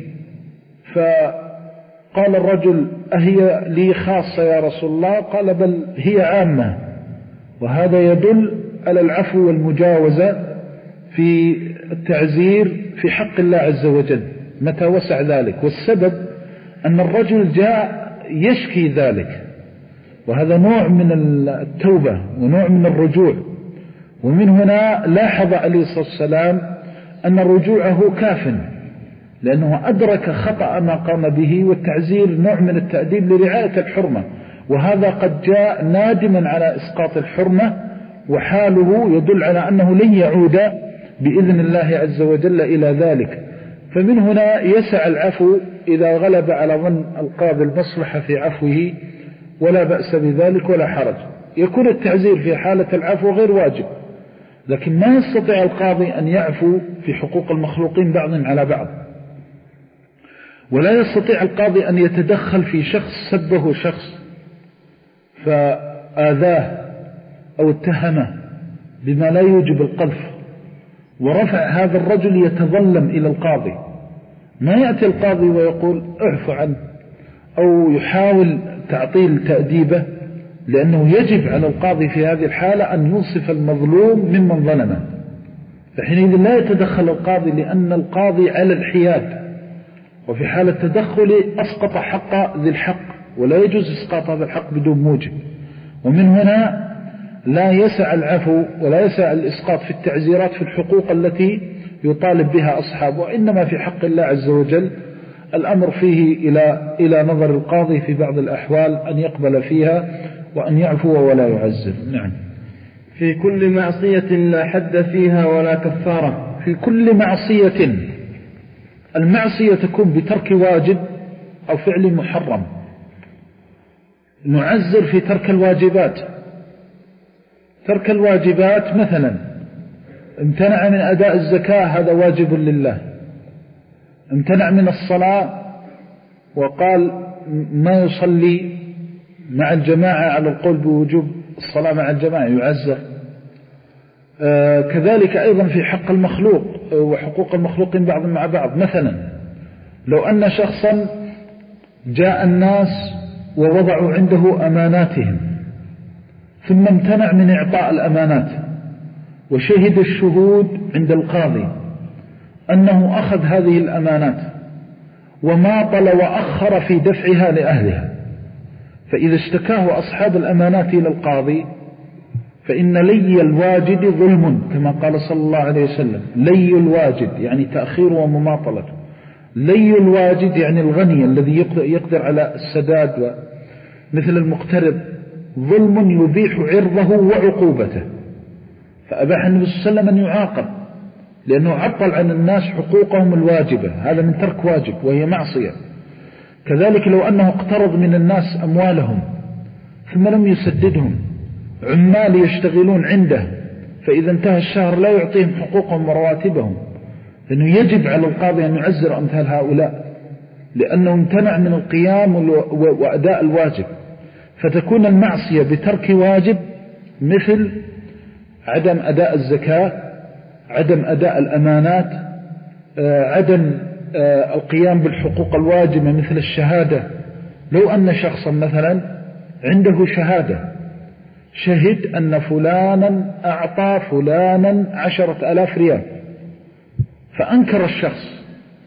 فقال الرجل أهي لي خاصة يا رسول الله؟ قال بل هي عامة، وهذا يدل على العفو والمجاوزة في التعزير في حق الله عز وجل متى وسع ذلك. والسبب أن الرجل جاء يشكي ذلك، وهذا نوع من التوبة ونوع من الرجوع. ومن هنا لاحظ عليه الصلاة والسلام أن رجوعه كاف، لأنه أدرك خطأ ما قام به، والتعزير نوع من التأديب لرعاية الحرمة، وهذا قد جاء نادما على إسقاط الحرمة، وحاله يدل على أنه لن يعود بإذن الله عز وجل إلى ذلك. فمن هنا يسع العفو إذا غلب على ظن القاضي المصلحة في عفوه، ولا بأس بذلك ولا حرج. يكون التعزير في حالة العفو غير واجب، لكن ما يستطيع القاضي أن يعفو في حقوق المخلوقين بعضهم على بعض، ولا يستطيع القاضي أن يتدخل في شخص سبه شخص فآذاه أو اتهمه بما لا يوجب القذف، ورفع هذا الرجل يتظلم إلى القاضي. ما يأتي القاضي ويقول اعفو عنه أو يحاول تعطيل تأديبه، لأنه يجب على القاضي في هذه الحالة أن ينصف المظلوم ممن ظلمه. فحينئذ لا يتدخل القاضي، لأن القاضي على الحياد، وفي حالة تدخل أسقط حق ذي الحق، ولا يجوز إسقاط هذا الحق بدون موجب. ومن هنا لا يسع العفو ولا يسع الإسقاط في التعزيرات في الحقوق التي يطالب بها أصحابه، وإنما في حق الله عز وجل الأمر فيه إلى إلى نظر القاضي في بعض الأحوال أن يقبل فيها وأن يعفو ولا يعزر. نعم. في كل معصية لا حد فيها ولا كفارة. في كل معصية، المعصية تكون بترك واجب أو فعل محرم. نعزر في ترك الواجبات. ترك الواجبات مثلا امتنع من أداء الزكاة هذا واجب لله. امتنع من الصلاة وقال ما يصلي مع الجماعة على القول بوجوب الصلاة مع الجماعة يعزر. آه كذلك أيضا في حق المخلوق وحقوق المخلوقين بعض مع بعض. مثلا لو أن شخصا جاء الناس ووضعوا عنده أماناتهم ثم امتنع من إعطاء الأمانات وشهد الشهود عند القاضي أنه أخذ هذه الأمانات وماطل وأخر في دفعها لأهلها، فإذا اشتكاه أصحاب الأمانات إلى القاضي فإن لي الواجد ظلم، كما قال صلى الله عليه وسلم لي الواجد يعني تأخير ومماطلة. لي الواجد يعني الغني الذي يقدر على السداد مثل المقترض، ظلم يبيح عرضه وعقوبته. فأباح النبي صلى الله عليه وسلم أن يعاقب لأنه عطل عن الناس حقوقهم الواجبة، هذا من ترك واجب وهي معصية. كذلك لو أنه اقترض من الناس أموالهم ثم لم يسددهم، عمال يشتغلون عنده فإذا انتهى الشهر لا يعطيهم حقوقهم ورواتبهم، لأنه يجب على القاضي أن يعزر أمثال هؤلاء لأنه امتنع من القيام وأداء الواجب. فتكون المعصية بترك واجب مثل عدم أداء الزكاة، عدم أداء الأمانات، عدم القيام بالحقوق الواجبة مثل الشهادة. لو أن شخصا مثلا عنده شهادة شهد أن فلانا أعطى فلانا عشرة ألاف ريال، فأنكر الشخص،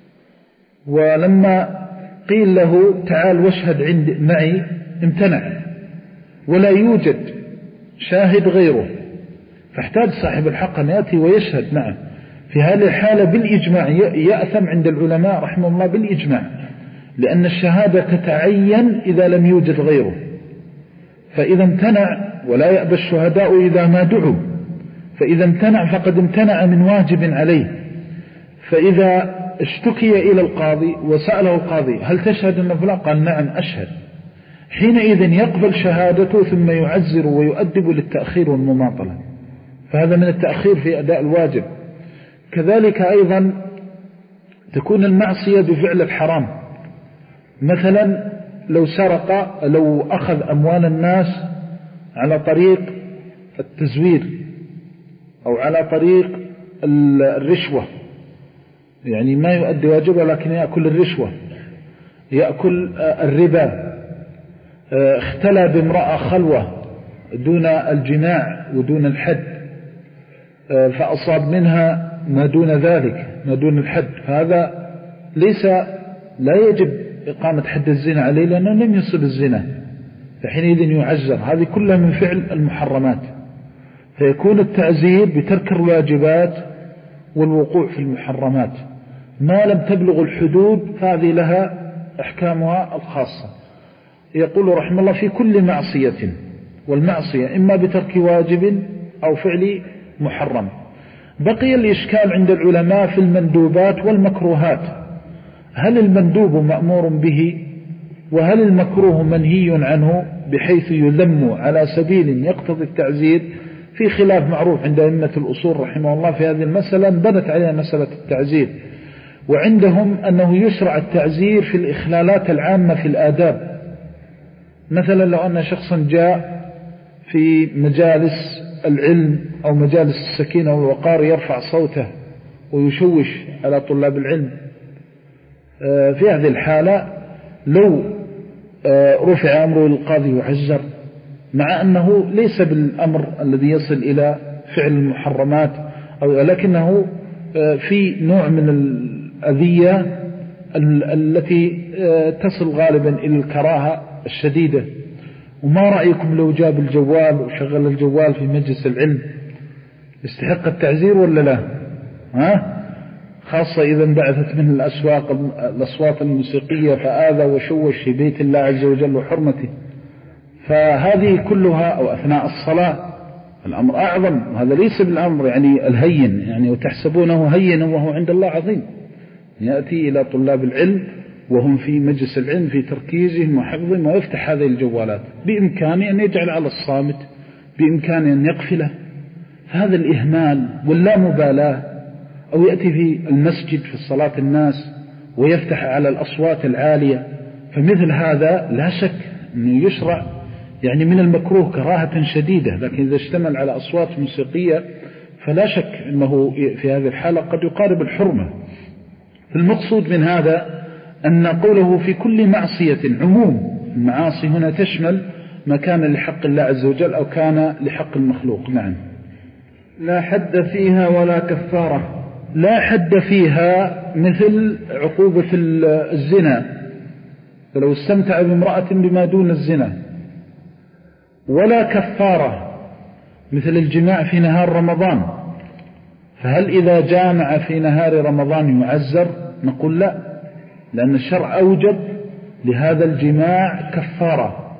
ولما قيل له تعال واشهد عند معي امتنع ولا يوجد شاهد غيره، فاحتاج صاحب الحق أن يأتي ويشهد معه. في هذه الحالة بالإجماع يأثم عند العلماء رحمه الله بالإجماع، لأن الشهادة تتعين إذا لم يوجد غيره. فإذا امتنع، ولا يأبى الشهداء إذا ما دعوا، فإذا امتنع فقد امتنع من واجب عليه. فإذا اشتكي إلى القاضي وسأله القاضي هل تشهد أن فلان؟ قال نعم أشهد، حينئذ يقبل شهادته ثم يعزر ويؤدب للتأخير والمماطلة، فهذا من التأخير في أداء الواجب. كذلك أيضا تكون المعصية بفعل الحرام، مثلا لو سرق، لو أخذ أموال الناس على طريق التزوير أو على طريق الرشوة، يعني ما يؤدي واجبه لكن يأكل الرشوة، يأكل الربا، اختلى بامرأة خلوة دون الجماع ودون الحد فأصاب منها ما دون ذلك ما دون الحد، فهذا ليس لا يجب إقامة حد الزنا عليه لأنه لم يصب الزنا، فحينئذ يعزر. هذه كلها من فعل المحرمات، فيكون التعزير بترك الواجبات والوقوع في المحرمات. ما لم تبلغ الحدود فهذه لها أحكامها الخاصة. يقول رحمه الله في كل معصية، والمعصية إما بترك واجب أو فعل محرم. بقي الإشكال عند العلماء في المندوبات والمكروهات، هل المندوب مأمور به وهل المكروه منهي عنه بحيث يذم على سبيل يقتضي التعزير؟ في خلاف معروف عند أئمة الأصول رحمه الله في هذه المسألة، بنت عليها مسألة التعزير. وعندهم أنه يشرع التعزير في الإخلالات العامة في الآداب، مثلا لو أن شخصا جاء في مجالس العلم أو مجالس السكينة والوقار يرفع صوته ويشوش على طلاب العلم، في هذه الحالة لو رفع أمره للقاضي وعزر، مع أنه ليس بالأمر الذي يصل إلى فعل المحرمات، ولكنه في نوع من الأذية التي تصل غالبا إلى الكراهة الشديدة. وما رأيكم لو جاب الجوال وشغل الجوال في مجلس العلم، يستحق التعزير ولا لا؟ ها؟ خاصة إذا انبعثت منه الأسواق الأصوات الموسيقية فآذى وشوش في بيت الله عز وجل وحرمته. فهذه كلها أو أثناء الصلاة الأمر أعظم، هذا ليس بالأمر يعني الهين، يعني وتحسبونه هينا وهو عند الله عظيم. يأتي إلى طلاب العلم وهم في مجلس العلم في تركيزهم وحفظهم ويفتح هذه الجوالات، بإمكانه أن يجعل على الصامت، بإمكانه أن يقفله، هذا الإهمال واللامبالاة، أو يأتي في المسجد في الصلاة الناس ويفتح على الأصوات العالية، فمثل هذا لا شك أنه يشرع يعني من المكروه كراهة شديدة، لكن إذا اشتمل على أصوات موسيقية فلا شك أنه في هذه الحالة قد يقارب الحرمة. المقصود من هذا أن قوله في كل معصية عموم، المعاصي هنا تشمل ما كان لحق الله عز وجل أو كان لحق المخلوق. نعم. لا حد فيها ولا كفارة. لا حد فيها مثل عقوبة الزنا، فلو استمتع بامرأة بما دون الزنا. ولا كفارة مثل الجماع في نهار رمضان، فهل إذا جامع في نهار رمضان يعزر؟ نقول لا، لأن الشرع أوجب لهذا الجماع كفارة.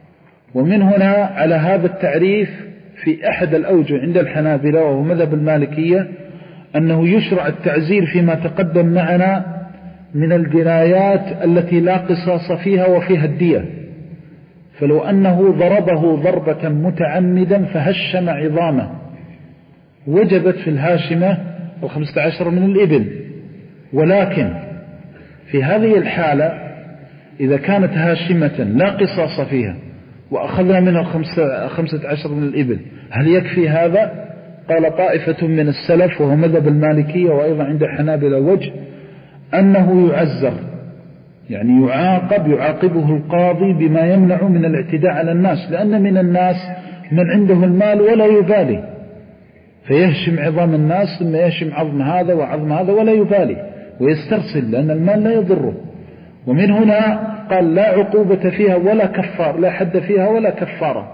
ومن هنا على هذا التعريف في أحد الأوجه عند الحنابلة وهو مذهب المالكية أنه يشرع التعزير فيما تقدم معنا من الجنايات التي لا قصاص فيها وفيها الدية. فلو أنه ضربه ضربة متعمدا فهشم عظامه وجبت في الهاشمة الخمسة عشر من الإبل، ولكن في هذه الحالة إذا كانت هاشمة لا قصاص فيها وأخذنا منها الخمسة عشر من الإبل هل يكفي هذا؟ قال طائفة من السلف وهو مذهب المالكية وأيضا عند الحنابلة وجه أنه يعزر، يعني يعاقب يعاقبه القاضي بما يمنع من الاعتداء على الناس، لأن من الناس من عنده المال ولا يبالي فيهشم عظام الناس ثم يهشم عظم هذا وعظم هذا ولا يبالي ويسترسل لأن المال لا يضره. ومن هنا قال لا عقوبة فيها ولا كفار، لا حد فيها ولا كفارة،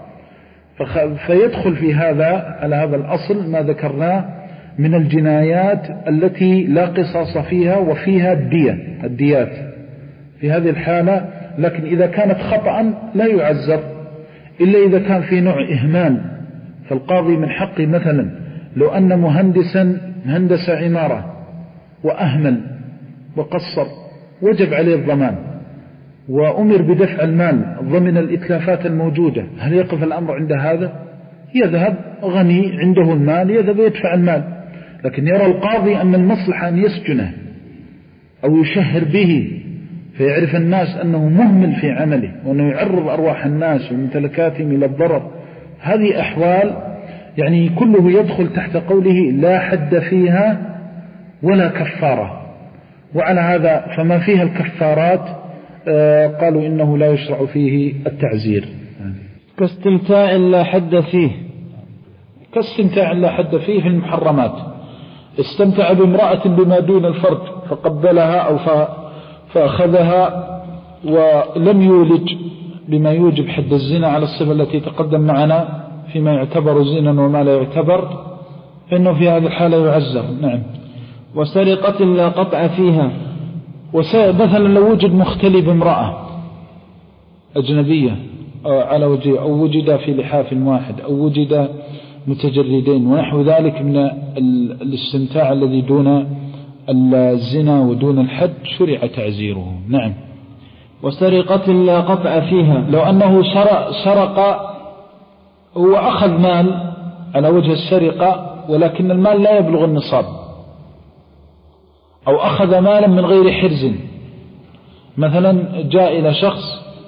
فيدخل في هذا على هذا الأصل ما ذكرناه من الجنايات التي لا قصاص فيها وفيها الدية الديات في هذه الحالة. لكن إذا كانت خطأ لا يعزر إلا إذا كان في نوع إهمال، فالقاضي من حقه مثلا لو أن مهندسا هندس عمارة وأهمل وقصر وجب عليه الضمان وأمر بدفع المال ضمن الإتلافات الموجودة، هل يقف الأمر عند هذا؟ يذهب غني عنده المال يذهب يدفع المال، لكن يرى القاضي أن المصلحة أن يسجنه أو يشهر به فيعرف الناس أنه مهمل في عمله وأنه يعرض أرواح الناس وممتلكاتهم إلى الضرر. هذه أحوال يعني كله يدخل تحت قوله لا حد فيها ولا كفارة. وعلى هذا فما فيها الكفارات آه قالوا إنه لا يشرع فيه التعزير. كاستمتاع لا حد فيه. كاستمتاع لا حد فيه في المحرمات، استمتع بامرأة بما دون الفرج فقبلها أو فأخذها ولم يولج بما يوجب حد الزنا على الصفة التي تقدم معنا فيما يعتبر زنا وما لا يعتبر، فإنه في هذه الحالة يعزر. نعم. وسرقة لا قطع فيها. مثلا لو وجد مختلي بامرأة أجنبية على وجه أو وجد في لحاف واحد أو وجد متجردين ونحو ذلك من الاستمتاع الذي دون الزنا ودون الحد شرع تعزيره. نعم. وسرقة لا قطع فيها. لو أنه سرق, سرق هو أخذ مال على وجه السرقة ولكن المال لا يبلغ النصاب، أو أخذ مالا من غير حرز، مثلا جاء إلى شخص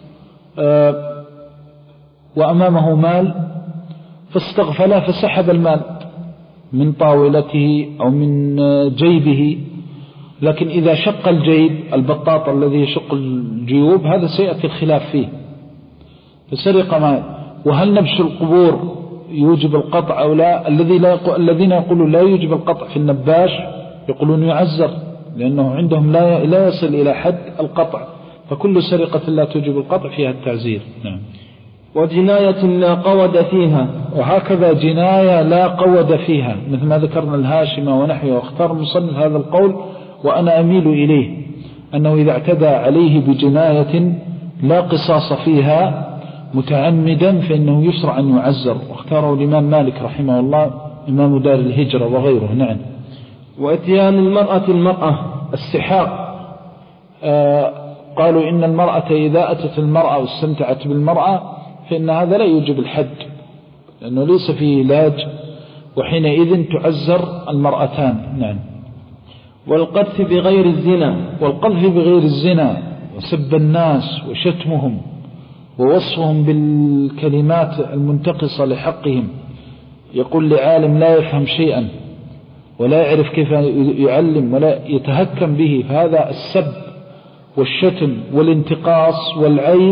وأمامه مال فاستغفله فسحب المال من طاولته أو من جيبه، لكن إذا شق الجيب البطاط الذي يشق الجيوب هذا سيأتي الخلاف فيه، فسرق مال. وهل نبش القبور يوجب القطع أو لا؟ الذي لا يقول الذين يقولون لا يوجب القطع في النباش يقولون يعزر لأنه عندهم لا لا يصل إلى حد القطع، فكل سرقة لا توجب القطع فيها التعزير. نعم. وجناية لا قود فيها. وهكذا جناية لا قود فيها مثل ما ذكرنا الهاشمة ونحوه. واختار المصنف هذا القول وأنا أميل إليه أنه إذا اعتدى عليه بجناية لا قصاص فيها متعمدا فإنه يشرع أن يعزر، واختاره الإمام مالك رحمه الله إمام دار الهجرة وغيره. نعم. وإتيان المرأة المرأة. السحاق. آه قالوا إن المرأة إذا أتت المرأة واستمتعت بالمرأة فإن هذا لا يوجب الحد لأنه ليس فيه علاج وحينئذ تعزر المرأتان. نعم. والقذف بغير الزنا والقذف بغير الزنا وسب الناس وشتمهم ووصفهم بالكلمات المنتقصة لحقهم. يقول لعالم لا يفهم شيئا ولا يعرف كيف يعلم ولا يتهكم به، فهذا السب والشتم والانتقاص والعيب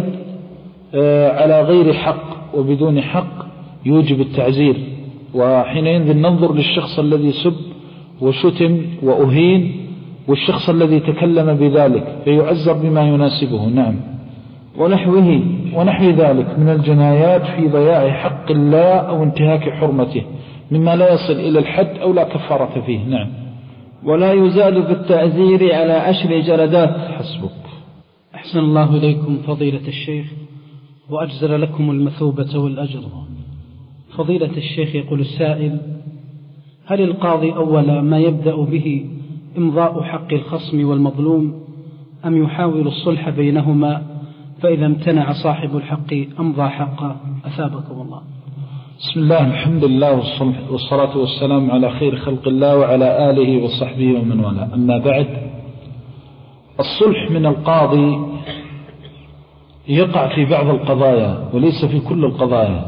على غير حق وبدون حق يوجب التعزير. وحينئذ ننظر للشخص الذي سب وشتم وأهين والشخص الذي تكلم بذلك فيعزر بما يناسبه. نعم. ونحوه ونحو ذلك من الجنايات في ضياع حق الله أو انتهاك حرمته مما لا يصل إلى الحد أو لا كفارة فيه. نعم. ولا يزال بالتعزير على عشر جلدات. حسبك. أحسن الله إليكم فضيلة الشيخ وأجزل لكم المثوبة والأجر. فضيلة الشيخ يقول السائل: هل القاضي أول ما يبدأ به إمضاء حق الخصم والمظلوم أم يحاول الصلح بينهما، فإذا امتنع صاحب الحق أمضى حقه؟ أثابكم الله. بسم الله، الحمد لله والصلاة والسلام على خير خلق الله وعلى آله وصحبه ومن والاه. أما بعد، الصلح من القاضي يقع في بعض القضايا وليس في كل القضايا.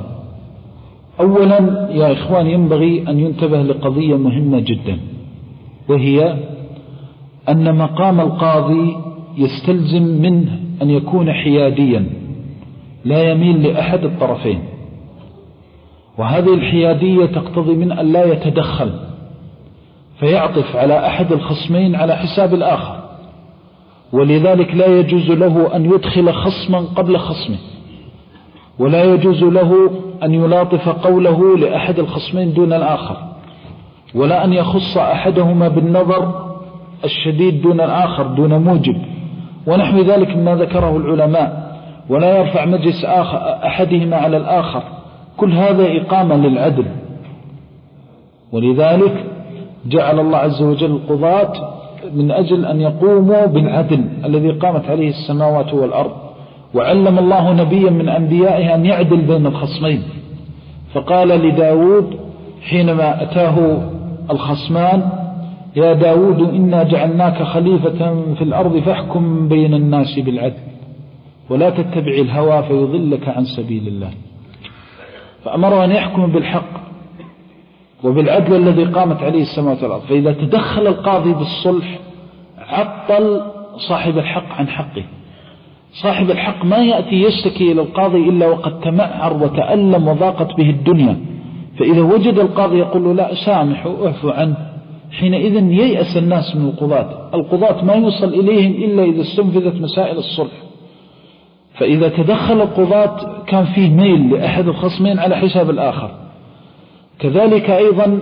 أولا يا إخوان ينبغي أن ينتبه لقضية مهمة جدا، وهي أن مقام القاضي يستلزم منه أن يكون حياديا لا يميل لأحد الطرفين، وهذه الحيادية تقتضي من أن لا يتدخل فيعطف على أحد الخصمين على حساب الآخر، ولذلك لا يجوز له أن يدخل خصما قبل خصمه، ولا يجوز له أن يلاطف قوله لأحد الخصمين دون الآخر، ولا أن يخص أحدهما بالنظر الشديد دون الآخر دون موجب ونحو ذلك مما ذكره العلماء، ولا يرفع مجلس آخر أحدهما على الآخر. كل هذا إقامة للعدل، ولذلك جعل الله عز وجل القضاة من أجل أن يقوموا بالعدل الذي قامت عليه السماوات والأرض. وعلم الله نبيا من أنبيائه أن يعدل بين الخصمين، فقال لداود حينما أتاه الخصمان: يا داود إنا جعلناك خليفة في الأرض فاحكم بين الناس بالعدل ولا تتبع الهوى فيضلك عن سبيل الله. فأمر أن يحكم بالحق وبالعدل الذي قامت عليه السماوات والأرض. فإذا تدخل القاضي بالصلح عطل صاحب الحق عن حقه. صاحب الحق ما يأتي يشتكي إلى القاضي إلا وقد تمعر وتألم وضاقت به الدنيا، فإذا وجد القاضي يقول له: لا سامح واعفو عنه، حينئذ ييأس الناس من القضاة. القضاة ما يوصل إليهم إلا إذا استنفذت مسائل الصلح. فإذا تدخل القضاة كان فيه ميل لأحد الخصمين على حساب الآخر. كذلك أيضا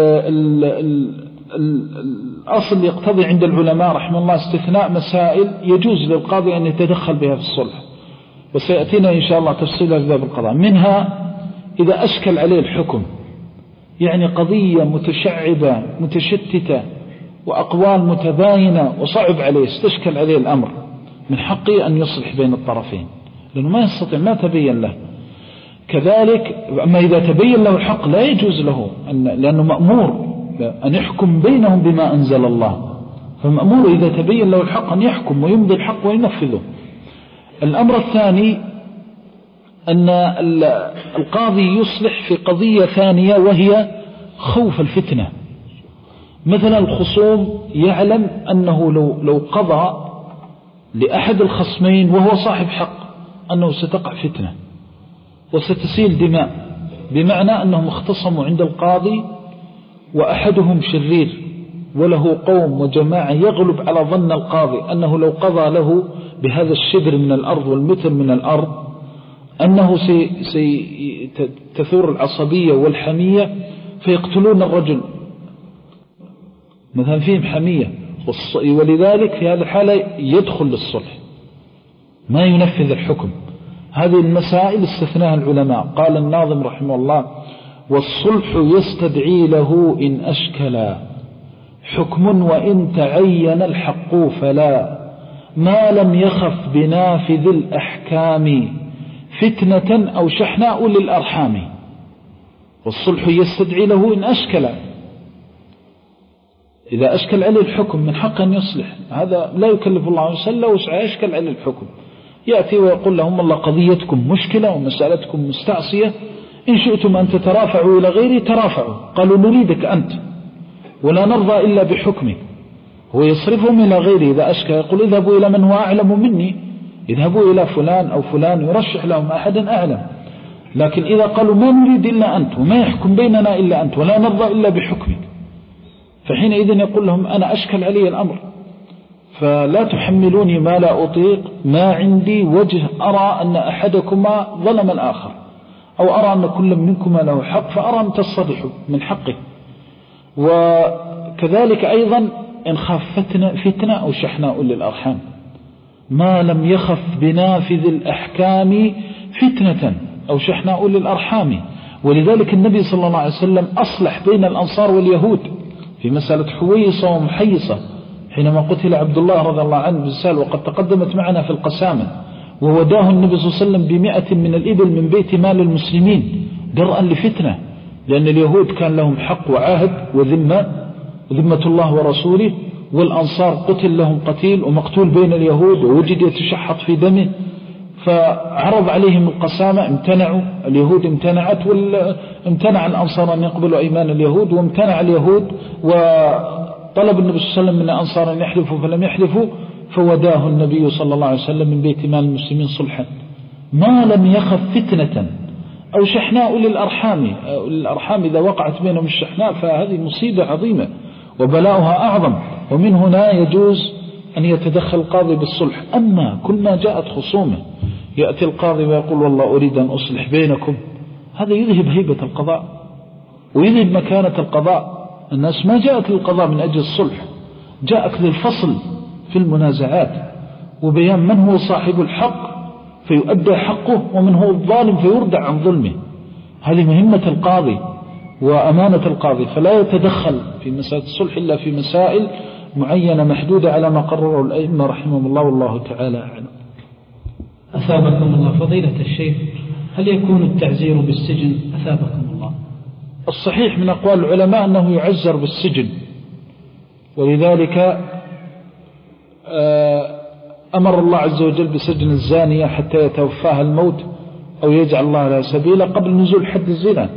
الأصل يقتضي عند العلماء رحمه الله استثناء مسائل يجوز للقاضي أن يتدخل بها في الصلح، وسيأتينا إن شاء الله تفصيلها في باب القضاء. منها إذا أشكل عليه الحكم، يعني قضية متشعبة متشتتة وأقوال متباينة وصعب عليه، استشكل عليه الأمر، من حقه أن يصلح بين الطرفين لأنه ما يستطيع، ما تبين له. كذلك أما إذا تبين له الحق لا يجوز له أن لأنه مأمور أن يحكم بينهم بما أنزل الله، فمأمور إذا تبين له الحق أن يحكم ويمضي الحق وينفذه. الأمر الثاني أن القاضي يصلح في قضية ثانية وهي خوف الفتنة. مثلا الخصوم يعلم أنه لو, لو قضى لأحد الخصمين وهو صاحب حق أنه ستقع فتنة وستسيل دماء، بمعنى أنهم اختصموا عند القاضي وأحدهم شرير وله قوم وجماعة يغلب على ظن القاضي أنه لو قضى له بهذا الشبر من الأرض والمتر من الأرض أنه ستثور العصبية والحمية فيقتلون الرجل، مثلا فيهم حمية، ولذلك في هذه الحالة يدخل للصلح ما ينفذ الحكم. هذه المسائل استثناها العلماء. قال الناظم رحمه الله: والصلح يستدعي له إن أشكل حكم وإن تعين الحق فلا، ما لم يخف بنافذ الأحكام فتنة أو شحناء للأرحام. والصلح يستدعي له إن أشكل، إذا أشكل عليه الحكم من حق أن يصلح. هذا لا يكلف الله عز وجل وسعى يشكل عليه الحكم، يأتي ويقول لهم الله قضيتكم مشكلة ومسألتكم مستعصية، إن شئتم أن تترافعوا إلى غيري ترافعوا، قالوا نريدك أنت ولا نرضى إلا بحكمك. هو يصرفهم إلى غيره إذا أشكى، يقول اذهبوا إلى من هو أعلم مني، اذهبوا إلى فلان أو فلان يرشح لهم أحدا أعلم. لكن إذا قالوا ما نريد إلا أنت وما يحكم بيننا إلا أنت ولا نرضى إلا بحكمك، فحينئذ يقول لهم أنا أشكل علي الأمر، فلا تحملوني ما لا أطيق، ما عندي وجه أرى أن أحدكما ظلم الآخر، أو أرى أن كل منكما له حق، فأرى أن تصرحوا من حقه. وكذلك أيضا إن خاف فتنة, فتنة أو شحناء للأرحام، ما لم يخف بنافذ الأحكام فتنة أو شحناء للأرحام. ولذلك النبي صلى الله عليه وسلم أصلح بين الأنصار واليهود في مسألة حويصة ومحيصة، حينما قتل عبد الله رضي الله عنه بالسال، وقد تقدمت معنا في القسامة، ووداه النبي صلى الله عليه وسلم بمئة من الإبل من بيت مال المسلمين درءا لفتنة، لأن اليهود كان لهم حق وعهد وذمة ذمة الله ورسوله، والأنصار قتل لهم قتيل ومقتول بين اليهود ووجد يتشحط في دمه، فعرض عليهم القسامة، امتنعوا، اليهود امتنعت، وامتنع الأنصار أن يقبلوا أيمان اليهود، وامتنع اليهود، وطلب النبي صلى الله عليه وسلم من الأنصار أن يحلفوا فلم يحلفوا، فوداه النبي صلى الله عليه وسلم من بيت مال المسلمين صلحا. ما لم يخف فتنة أو شحناء للأرحام، الأرحام إذا وقعت بينهم الشحناء فهذه مصيبة عظيمة وبلاؤها أعظم، ومن هنا يجوز أن يتدخل القاضي بالصلح. أما كل ما جاءت خصومة يأتي القاضي ويقول والله أريد أن أصلح بينكم، هذا يذهب هيبة القضاء ويذهب مكانة القضاء. الناس ما جاءت للقضاء من أجل الصلح، جاءت للفصل في المنازعات وبيان من هو صاحب الحق فيؤدى حقه ومن هو الظالم فيردع عن ظلمه. هذه مهمة القاضي وأمانة القاضي، فلا يتدخل في مسائل الصلح إلا في مسائل معينة محدودة على ما قرره الأئمة رحمهم الله، والله تعالى أعلم. أثابكم الله فضيلة الشيخ، هل يكون التعزير بالسجن؟ أثابكم الله. الصحيح من أقوال العلماء أنه يعزر بالسجن، ولذلك أمر الله عز وجل بسجن الزانية حتى يتوفاها الموت أو يجعل الله لها سبيلا قبل نزول حد الزنا.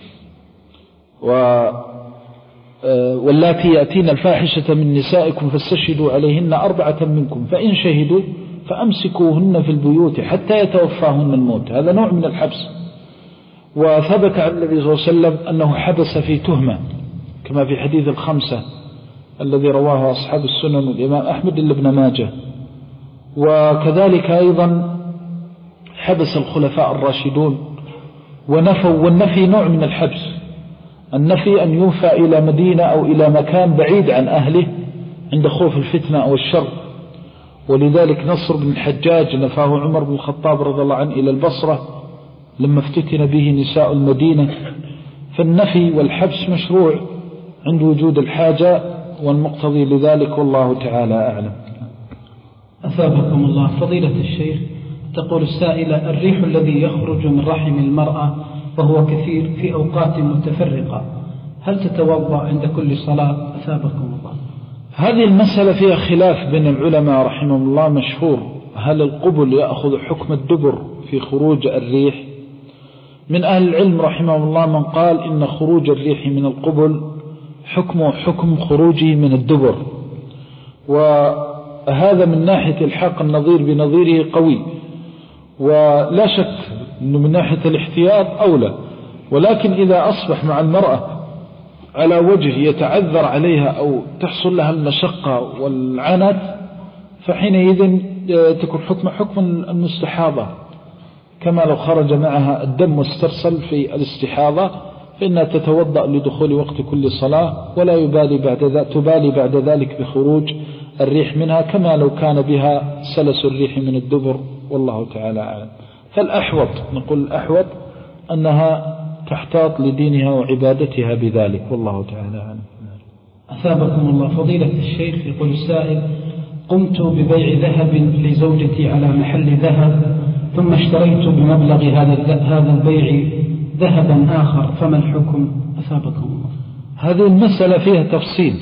واللاتي يأتين الفاحشة من نسائكم فاستشهدوا عليهن أربعة منكم فإن شهدوا فأمسكوهن في البيوت حتى يتوفاهن الموت. هذا نوع من الحبس. وثبت عن النبي صلى الله عليه وسلم أنه حبس في تهمة كما في حديث الخمسة الذي رواه أصحاب السنن والإمام أحمد إلا ابن ماجه. وكذلك أيضا حبس الخلفاء الراشدون ونفوا، والنفي نوع من الحبس. النفي أن ينفى إلى مدينة أو إلى مكان بعيد عن أهله عند خوف الفتنة أو الشر. ولذلك نصر بن الحجاج نفاه عمر بن الخطاب رضي الله عنه إلى البصرة لما افتتن به نساء المدينة. فالنفي والحبس مشروع عند وجود الحاجة والمقتضي لذلك، والله تعالى أعلم. أثابكم الله فضيلة الشيخ، تقول السائلة: الريح الذي يخرج من رحم المرأة وهو كثير في أوقات متفرقة، هل تتوضأ عند كل صلاة؟ أثابكم الله. هذه المسألة فيها خلاف بين العلماء رحمهم الله مشهور، هل القبل يأخذ حكم الدبر في خروج الريح؟ من أهل العلم رحمهم الله من قال إن خروج الريح من القبل حكمه حكم خروجه من الدبر، وهذا من ناحية الحق النظير بنظيره قوي، ولا شك أنه من ناحية الاحتياط أولى. ولكن إذا أصبح مع المرأة على وجه يتعذر عليها أو تحصل لها المشقة والعنت فحينئذ تكون حكم حكم المستحاضة، كما لو خرج معها الدم واسترسل في الاستحاضة فإنها تتوضأ لدخول وقت كل صلاة ولا يبالي بعد ذلك تبالي بعد ذلك بخروج الريح منها، كما لو كان بها سلس الريح من الدبر، والله تعالى أعلم. فالأحوط نقول الأحوط أنها تحتاط لدينها وعبادتها بذلك، والله تعالى أعلم. أثابكم الله فضيلة الشيخ، يقول السائل: قمت ببيع ذهب لزوجتي على محل ذهب، ثم اشتريت بمبلغ هذا هذا البيع ذهبا آخر فما الحكم أثابكم الله؟ هذه المسألة فيها تفصيل.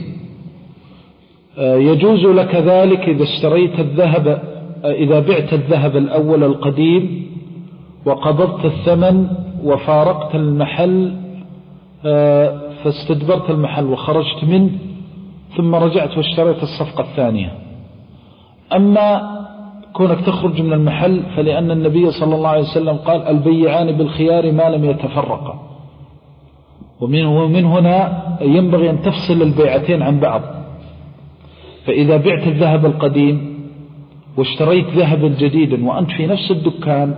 يجوز لك ذلك إذا اشتريت الذهب، إذا بعت الذهب الأول القديم وقبضت الثمن وفارقت المحل فاستدبرت المحل وخرجت منه ثم رجعت واشتريت الصفقة الثانية. أما كونك تخرج من المحل فلأن النبي صلى الله عليه وسلم قال البيعان بالخيار ما لم يتفرقا، ومن هنا ينبغي أن تفصل البيعتين عن بعض. فإذا بعت الذهب القديم واشتريت ذهبا جديدا وأنت في نفس الدكان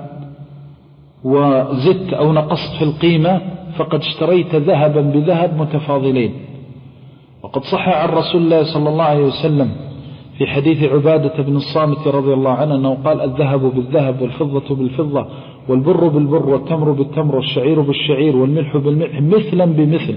وزدت أو نقصت في القيمة فقد اشتريت ذهبا بذهب متفاضلين. وقد صح عن رسول الله صلى الله عليه وسلم في حديث عبادة بن الصامت رضي الله عنه أنه قال الذهب بالذهب والفضة بالفضة والبر بالبر والتمر بالتمر والشعير بالشعير والملح بالملح مثلا بمثل،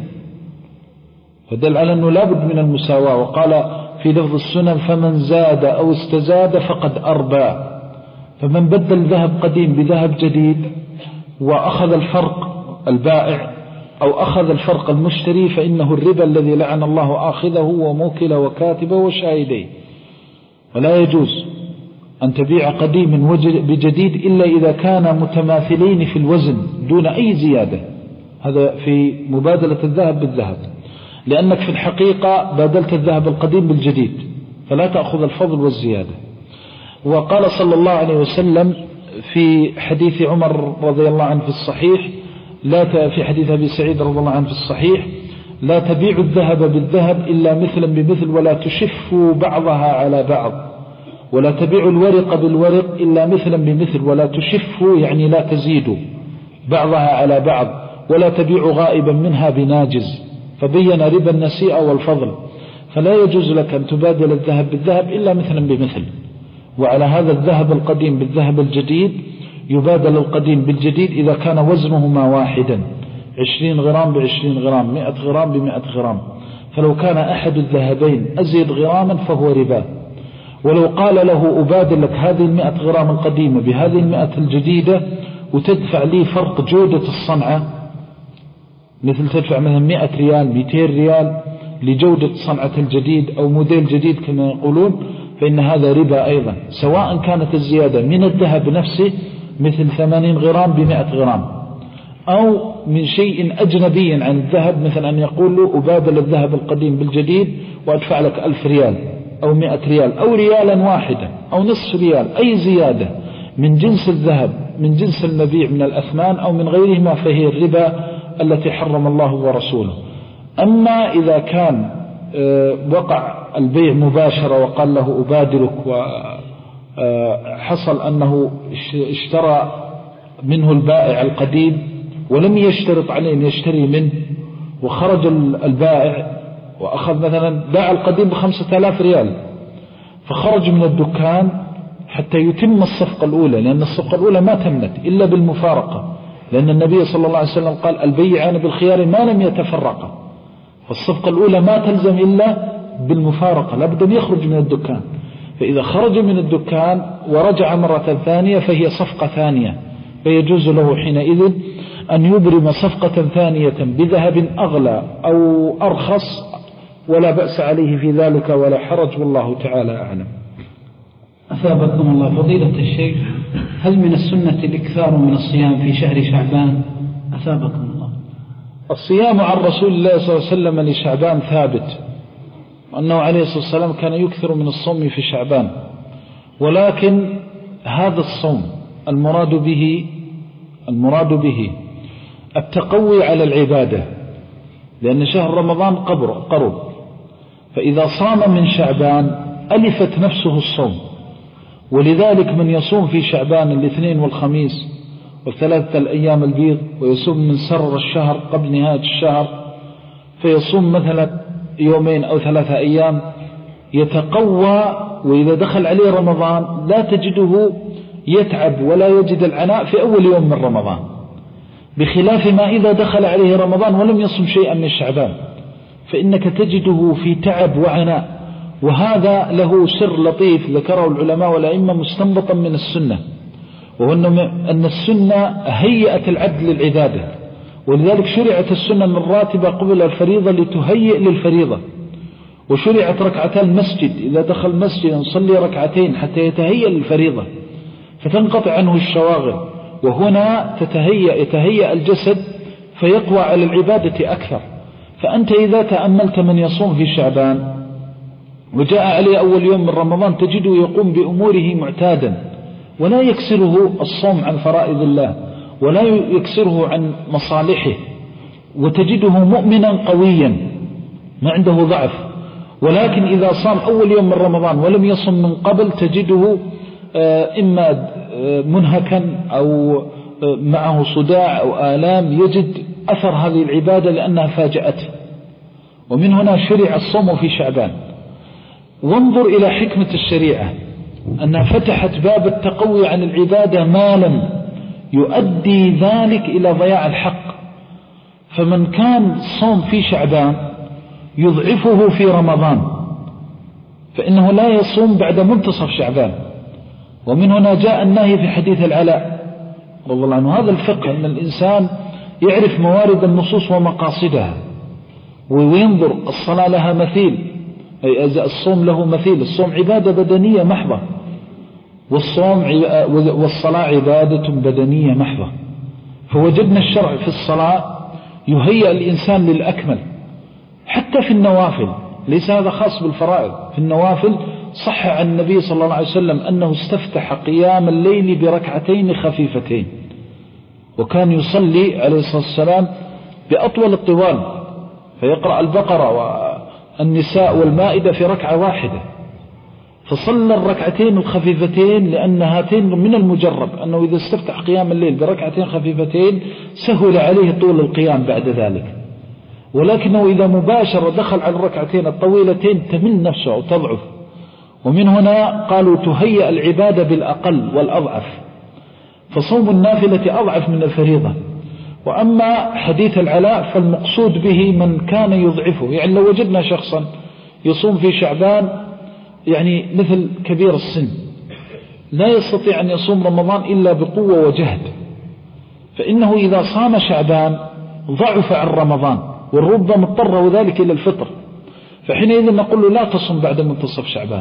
فدل على أنه لابد من المساواة. وقال في لفظ السنن فمن زاد أو استزاد فقد أربى. فمن بدل ذهب قديم بذهب جديد وأخذ الفرق البائع أو أخذ الفرق المشتري فإنه الربا الذي لعن الله آخذه وموكله وكاتبه وشاهديه. ولا يجوز أن تبيع قديم بجديد إلا إذا كان متماثلين في الوزن دون أي زيادة، هذا في مبادلة الذهب بالذهب، لأنك في الحقيقة بادلت الذهب القديم بالجديد فلا تأخذ الفضل والزيادة. وقال صلى الله عليه وسلم في حديث عمر رضي الله عنه في الصحيح، لا في حديث أبي سعيد رضي الله عنه في الصحيح لا تبيع الذهب بالذهب إلا مثلا بمثل ولا تشفوا بعضها على بعض، ولا تبيع الورق بالورق إلا مثلا بمثل ولا تشفوا يعني لا تزيدوا بعضها على بعض، ولا تبيع غائبا منها بناجز، فبين ربا النسيئة والفضل. فلا يجوز لك أن تبادل الذهب بالذهب إلا مثلا بمثل. وعلى هذا الذهب القديم بالذهب الجديد يبادل القديم بالجديد إذا كان وزنهما واحدا، عشرين غرام بعشرين غرام، مئة غرام بمئة غرام. فلو كان أحد الذهبين أزيد غراما فهو ربا. ولو قال له أبادل لك هذه المئة غرام القديمة بهذه المئة الجديدة وتدفع لي فرق جودة الصنعة، مثل تدفع مثلا مئة ريال مئتين ريال لجودة صنعة الجديد أو موديل جديد كما يقولون، فإن هذا ربا أيضا، سواء كانت الزيادة من الذهب نفسه مثل ثمانين غرام بمئة غرام أو من شيء أجنبي عن الذهب، مثل أن يقول له أبادل الذهب القديم بالجديد وأدفع لك ألف ريال أو مئة ريال أو ريالا واحدا أو نصف ريال. أي زيادة من جنس الذهب من جنس المبيع من الأثمان أو من غيرهما فهي الربا التي حرم الله ورسوله. أما إذا كان وقع البيع مباشرة وقال له أبادلك وحصل أنه اشترى منه البائع القديم ولم يشترط عليه أن يشتري منه، وخرج البائع وأخذ مثلا باع القديم بخمسة آلاف ريال فخرج من الدكان حتى يتم الصفقة الأولى، لأن الصفقة الأولى ما تمت إلا بالمفارقة، لأن النبي صلى الله عليه وسلم قال البيعان بالخيار ما لم يتفرقا. فالصفقة الأولى ما تلزم إلا بالمفارقة، لابد أن يخرج من الدكان. فإذا خرج من الدكان ورجع مرة ثانية فهي صفقة ثانية، فيجوز له حينئذ أن يبرم صفقة ثانية بذهب أغلى أو أرخص، ولا بأس عليه في ذلك ولا حرج، والله تعالى أعلم. أثابكم الله فضيلة الشيخ، هل من السنة الإكثار من الصيام في شهر شعبان؟ أثابكم الله. الصيام عن رسول الله صلى الله عليه وسلم لشعبان ثابت، وأنه عليه الصلاة والسلام كان يكثر من الصوم في شعبان، ولكن هذا الصوم المراد به المراد به التقوي على العبادة، لأن شهر رمضان قرب، فإذا صام من شعبان ألفت نفسه الصوم. ولذلك من يصوم في شعبان الاثنين والخميس والثلاثة الأيام البيض ويصوم من سرر الشهر قبل نهاية الشهر، فيصوم مثلا يومين أو ثلاثة أيام يتقوى، وإذا دخل عليه رمضان لا تجده يتعب ولا يجد العناء في أول يوم من رمضان، بخلاف ما إذا دخل عليه رمضان ولم يصم شيئا من شعبان فإنك تجده في تعب وعناء. وهذا له سر لطيف ذكره العلماء والأئمة مستنبطا من السنة، وهو أن السنة هيئة العبد للعبادة، ولذلك شرعت السنن الراتبة قبل الفريضة لتهيئ للفريضة، وشرعت ركعتا المسجد إذا دخل المسجد نصلي ركعتين حتى يتهيئ للفريضة فتنقطع عنه الشواغل، وهنا تتهيأ يتهيأ الجسد فيقوى على العبادة أكثر. فأنت إذا تأملت من يصوم في شعبان وجاء عليه أول يوم من رمضان تجده يقوم بأموره معتادا، ولا يكسره الصوم عن فرائض الله ولا يكسره عن مصالحه، وتجده مؤمنا قويا ما عنده ضعف. ولكن إذا صام أول يوم من رمضان ولم يصم من قبل تجده إما منهكا أو معه صداع أو آلام، يجد أثر هذه العبادة لأنها فاجأته. ومن هنا شرع الصوم في شعبان. وانظر إلى حكمة الشريعة أنها فتحت باب التقوي عن العبادة ما لم يؤدي ذلك إلى ضياع الحق. فمن كان صوم في شعبان يضعفه في رمضان فإنه لا يصوم بعد منتصف شعبان. ومن هنا جاء النهي في حديث العلاء رضي الله عنه. هذا الفقه أن الإنسان يعرف موارد النصوص ومقاصدها وينظر. الصلاة لها مثيل، أي الصوم له مثيل. الصوم عبادة بدنية محضة، والصوم والصلاة عبادة بدنية محضة. فوجدنا الشرع في الصلاة يهيئ الإنسان للأكمل حتى في النوافل، ليس هذا خاص بالفرائض. في النوافل صح عن النبي صلى الله عليه وسلم أنه استفتح قيام الليل بركعتين خفيفتين، وكان يصلي عليه الصلاة والسلام بأطول الطوال، فيقرأ البقرة والنساء والمائدة في ركعة واحدة. فصلى الركعتين الخفيفتين لأن هاتين من المجرب أنه إذا استفتح قيام الليل بركعتين خفيفتين سهل عليه طول القيام بعد ذلك. ولكنه إذا مباشر دخل على الركعتين الطويلتين تمل نفسه أو تضعف. ومن هنا قالوا تهيأ العبادة بالأقل والأضعف، فصوم النافلة أضعف من الفريضة. وأما حديث العلاء فالمقصود به من كان يضعفه، يعني لو وجدنا شخصا يصوم في شعبان يعني مثل كبير السن لا يستطيع أن يصوم رمضان إلا بقوة وجهد، فإنه إذا صام شعبان ضعف عن رمضان والرب مضطره ذلك إلى الفطر، فحينئذ نقول له لا تصوم بعد منتصف شعبان،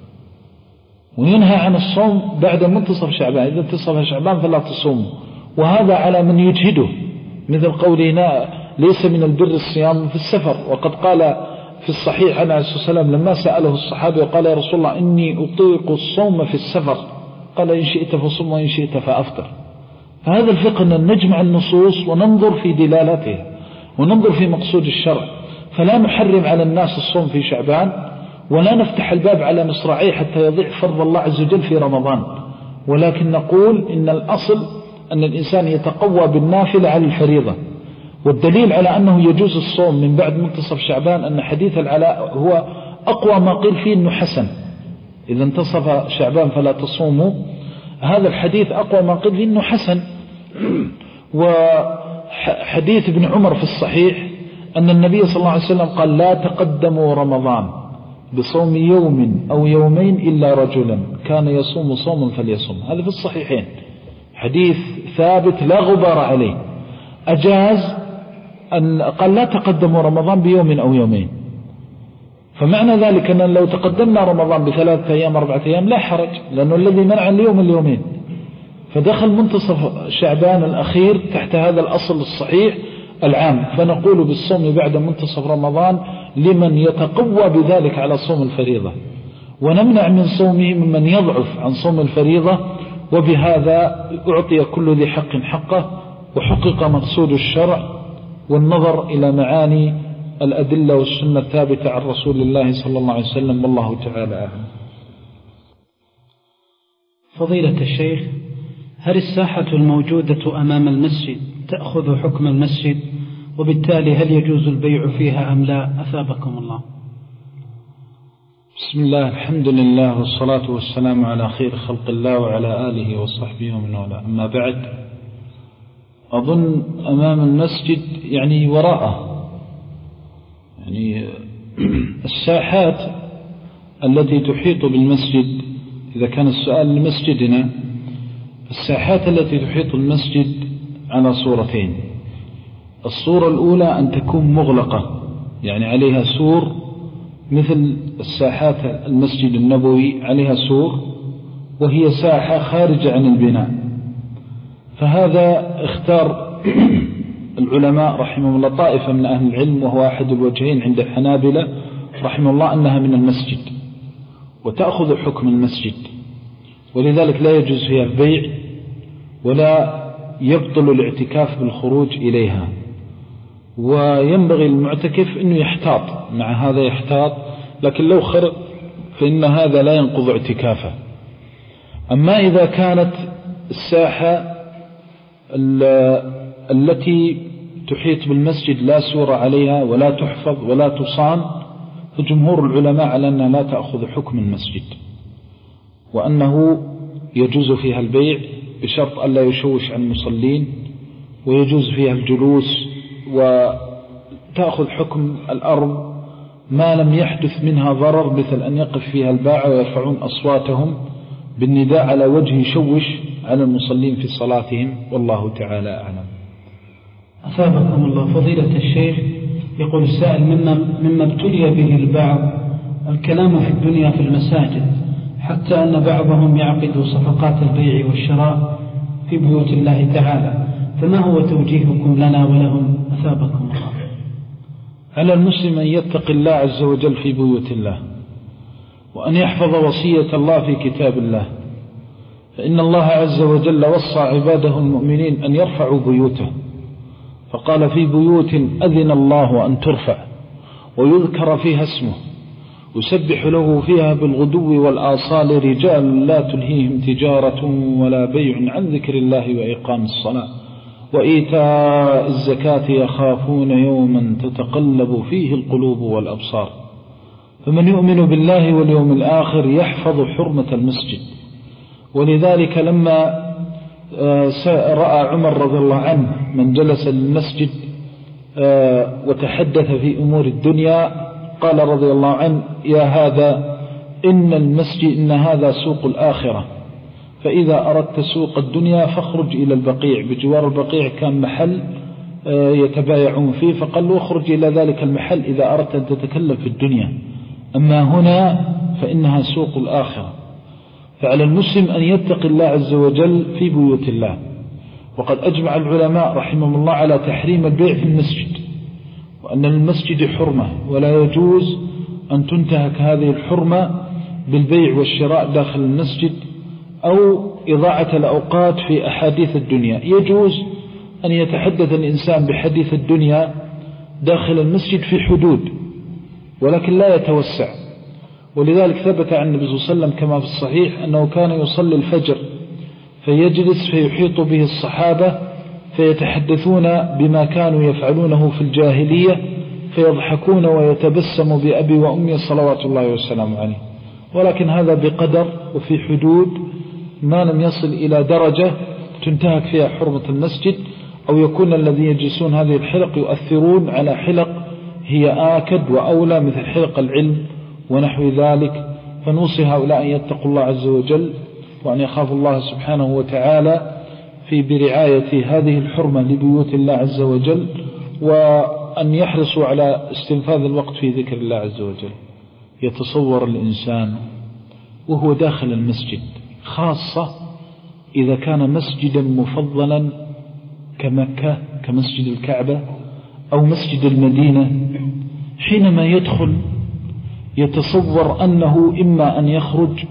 وينهى عن الصوم بعد منتصف شعبان. إذا انتصف شعبان فلا تصوم. وهذا على من يجهده، مثل قولنا ليس من البر الصيام في السفر. وقد قال في الصحيح عن عليه الصلاة والسلام لما سأله الصحابة وقال يا رسول الله إني أطيق الصوم في السفر، قال إن شئت فصم وإن شئت فأفطر. فهذا الفقه أن نجمع النصوص وننظر في دلالاتها وننظر في مقصود الشرع، فلا نحرم على الناس الصوم في شعبان ولا نفتح الباب على مصراعيه حتى يضيع فرض الله عز وجل في رمضان، ولكن نقول إن الأصل أن الإنسان يتقوى بالنافلة على الفريضة. والدليل على أنه يجوز الصوم من بعد منتصف شعبان أن حديث العلاء هو أقوى ما قيل فيه أنه حسن، إذا انتصف شعبان فلا تصوموا. هذا الحديث أقوى ما قيل فيه أنه حسن. وحديث ابن عمر في الصحيح أن النبي صلى الله عليه وسلم قال لا تقدموا رمضان بصوم يوم أو يومين إلا رجلا كان يصوم صوما فليصوم. هذا في الصحيحين حديث ثابت لا غبار عليه. أجاز أن قال لا تقدموا رمضان بيوم أو يومين، فمعنى ذلك أن لو تقدمنا رمضان بثلاثة أيام أربعة أيام لا حرج، لأنه الذي منع اليوم اليومين. فدخل منتصف شعبان الأخير تحت هذا الأصل الصحيح العام. فنقول بالصوم بعد منتصف رمضان لمن يتقوى بذلك على صوم الفريضة، ونمنع من صومه ممن يضعف عن صوم الفريضة. وبهذا أعطي كل ذي حق حقه وحقق مقصود الشرع والنظر إلى معاني الأدلة والسنة الثابتة عن رسول الله صلى الله عليه وسلم، والله تعالى أعلم. فضيلة الشيخ، هل الساحة الموجودة أمام المسجد تأخذ حكم المسجد، وبالتالي هل يجوز البيع فيها أم لا؟ أثابكم الله. بسم الله، الحمد لله والصلاة والسلام على خير خلق الله وعلى آله وصحبه ومن والاه. أما بعد، أظن أمام المسجد يعني وراءه، يعني الساحات التي تحيط بالمسجد، إذا كان السؤال الصورة الأولى أن تكون مغلقة، يعني عليها سور مثل الساحات المسجد النبوي عليها سور وهي ساحة خارجة عن البناء. فهذا اختار العلماء رحمه الله طائفة من أهل العلم، وهو أحد الوجهين عند الحنابلة رحمه الله، أنها من المسجد وتأخذ حكم المسجد، ولذلك لا يجوز فيها البيع ولا يبطل الاعتكاف بالخروج إليها. وينبغي المعتكف أنه يحتاط، مع هذا يحتاط، لكن لو خرج فإن هذا لا ينقض اعتكافه. أما إذا كانت الساحة التي تحيط بالمسجد لا سور عليها ولا تحفظ ولا تصان، فجمهور العلماء على أنها لا تأخذ حكم المسجد، وأنه يجوز فيها البيع بشرط ألا يشوش عن المصلين، ويجوز فيها الجلوس، وتأخذ حكم الأرض ما لم يحدث منها ضرر، مثل أن يقف فيها الباعة ويرفعون أصواتهم بالنداء على وجه يشوش على المصلين في صلاتهم، والله تعالى أعلم. أثابكم الله. فضيلة الشيخ، يقول السائل: مما, مما ابتلي به البعض الكلام في الدنيا في المساجد، حتى أن بعضهم يعقد صفقات البيع والشراء في بيوت الله تعالى، فما هو توجيهكم لنا ولهم أثابكم الله؟ على المسلم أن يتقي الله عز وجل في بيوت الله، وأن يحفظ وصية الله في كتاب الله، فإن الله عز وجل وصى عباده المؤمنين أن يرفعوا بيوته، فقال: في بيوت أذن الله أن ترفع ويذكر فيها اسمه يسبح له فيها بالغدو والآصال رجال لا تلهيهم تجارة ولا بيع عن ذكر الله وإقام الصلاة وإيتاء الزكاة يخافون يوما تتقلب فيه القلوب والأبصار. فمن يؤمن بالله واليوم الآخر يحفظ حرمة المسجد. ولذلك لما رأى عمر رضي الله عنه من جلس للمسجد وتحدث في أمور الدنيا، قال رضي الله عنه: يا هذا إن المسجد إن هذا سوق الآخرة، فإذا أردت سوق الدنيا فاخرج إلى البقيع. بجوار البقيع كان محل يتبايعون فيه، فقال له: اخرج إلى ذلك المحل إذا أردت أن تتكلم في الدنيا، أما هنا فإنها سوق الآخرة. فعلى المسلم أن يتقي الله عز وجل في بيوت الله. وقد أجمع العلماء رحمهم الله على تحريم البيع في المسجد، وأن المسجد حرمة ولا يجوز أن تنتهك هذه الحرمة بالبيع والشراء داخل المسجد أو إضاعة الأوقات في أحاديث الدنيا. يجوز أن يتحدث الإنسان بحديث الدنيا داخل المسجد في حدود، ولكن لا يتوسع. ولذلك ثبت عن النبي صلى الله عليه وسلم كما في الصحيح أنه كان يصلي الفجر فيجلس فيحيط به الصحابة فيتحدثون بما كانوا يفعلونه في الجاهلية فيضحكون ويتبسم بأبي وأمي صلوات الله والسلام عليه، ولكن هذا بقدر وفي حدود، ما لم يصل إلى درجة تنتهك فيها حرمة المسجد، أو يكون الذين يجلسون هذه الحلق يؤثرون على حلق هي آكد وأولى مثل حلق العلم ونحو ذلك. فنوصي هؤلاء أن يتقوا الله عز وجل، وأن يخافوا الله سبحانه وتعالى في برعاية هذه الحرمة لبيوت الله عز وجل، وأن يحرصوا على استنفاذ الوقت في ذكر الله عز وجل. يتصور الإنسان وهو داخل المسجد، خاصة إذا كان مسجدا مفضلا كمكة كمسجد الكعبة أو مسجد المدينة، حينما يدخل يتصور أنه إما أن يخرج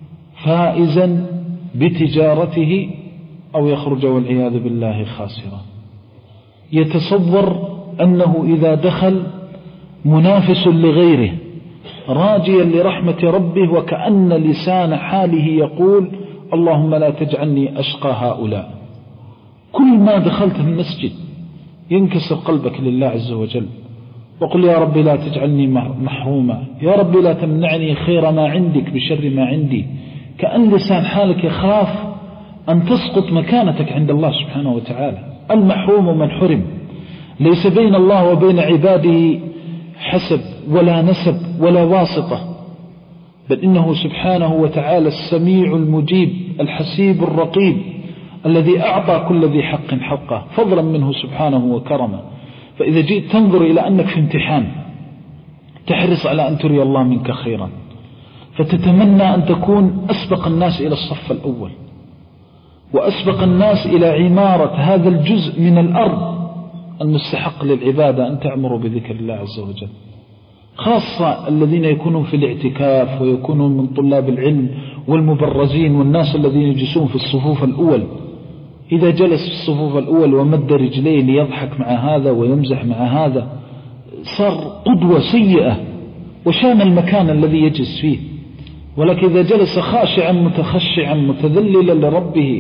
فائزا بتجارته أو يخرج والعياذ بالله خاسرا. يتصور أنه إذا دخل منافس لغيره راجيا لرحمة ربه، وكأن لسان حاله يقول: اللهم لا تجعلني أشقى هؤلاء. كل ما دخلت المسجد ينكسر قلبك لله عز وجل، وقل: يا رب لا تجعلني محروما، يا رب لا تمنعني خير ما عندك بشر ما عندي. كأن لسان حالك يخاف أن تسقط مكانتك عند الله سبحانه وتعالى. المحروم من حرم، ليس بين الله وبين عباده حسب ولا نسب ولا واسطة، بل إنه سبحانه وتعالى السميع المجيب الحسيب الرقيب الذي أعطى كل ذي حق حقه فضلا منه سبحانه وكرمه. فإذا جئت تنظر إلى أنك في امتحان تحرص على أن تري الله منك خيرا، فتتمنى أن تكون أسبق الناس إلى الصف الأول وأسبق الناس إلى عمارة هذا الجزء من الأرض المستحق للعبادة، أن تعمروا بذكر الله عز وجل. خاصة الذين يكونون في الاعتكاف ويكونون من طلاب العلم والمبرزين والناس الذين يجلسون في الصفوف الأول، إذا جلس في الصفوف الأول ومد رجليه ليضحك مع هذا ويمزح مع هذا صار قدوة سيئة وشان المكان الذي يجلس فيه. ولكن إذا جلس خاشعا متخشعا متذللا لربه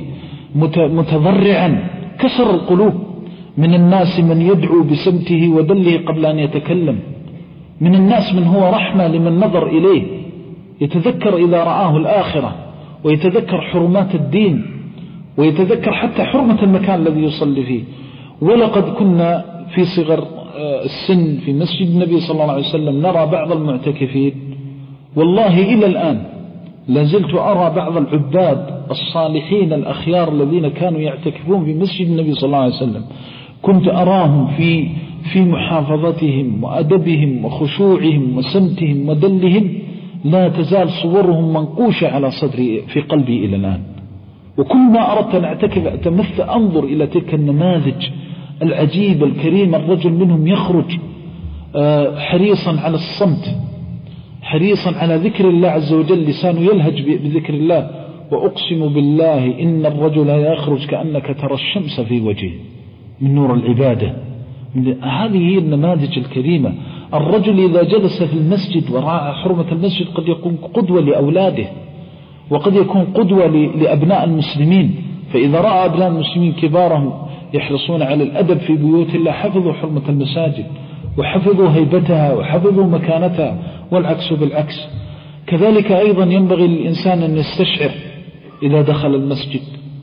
متضرعا كسر القلوب. من الناس من يدعو بسمته ودله قبل أن يتكلم، من الناس من هو رحمة لمن نظر إليه، يتذكر إذا رآه الآخرة ويتذكر حرمات الدين ويتذكر حتى حرمة المكان الذي يصلي فيه. ولقد كنا في صغر السن في مسجد النبي صلى الله عليه وسلم نرى بعض المعتكفين، والله إلى الآن لازلت أرى بعض العباد الصالحين الأخيار الذين كانوا يعتكفون في مسجد النبي صلى الله عليه وسلم، كنت أراهم في في محافظتهم وأدبهم وخشوعهم وسمتهم ودلهم، لا تزال صورهم منقوشة على صدري في قلبي إلى الآن. وكل ما أردت أن أعتكف أتمثل أنظر إلى تلك النماذج العجيبة الكريمة، الرجل منهم يخرج حريصا على الصمت، حريصا على ذكر الله عز وجل، لسانه يلهج بذكر الله. وأقسم بالله إن الرجل يخرج كأنك ترى الشمس في وجهه من نور العبادة. هذه هي النماذج الكريمة. الرجل إذا جلس في المسجد وراء حرمة المسجد قد يكون قدوة لأولاده، وقد يكون قدوة لأبناء المسلمين. فإذا رأى أبناء المسلمين كبارهم يحرصون على الأدب في بيوت الله حفظوا حرمة المساجد وحفظوا هيبتها وحفظوا مكانتها، والعكس بالعكس. كذلك أيضا ينبغي للإنسان أن يستشعر إذا دخل المسجد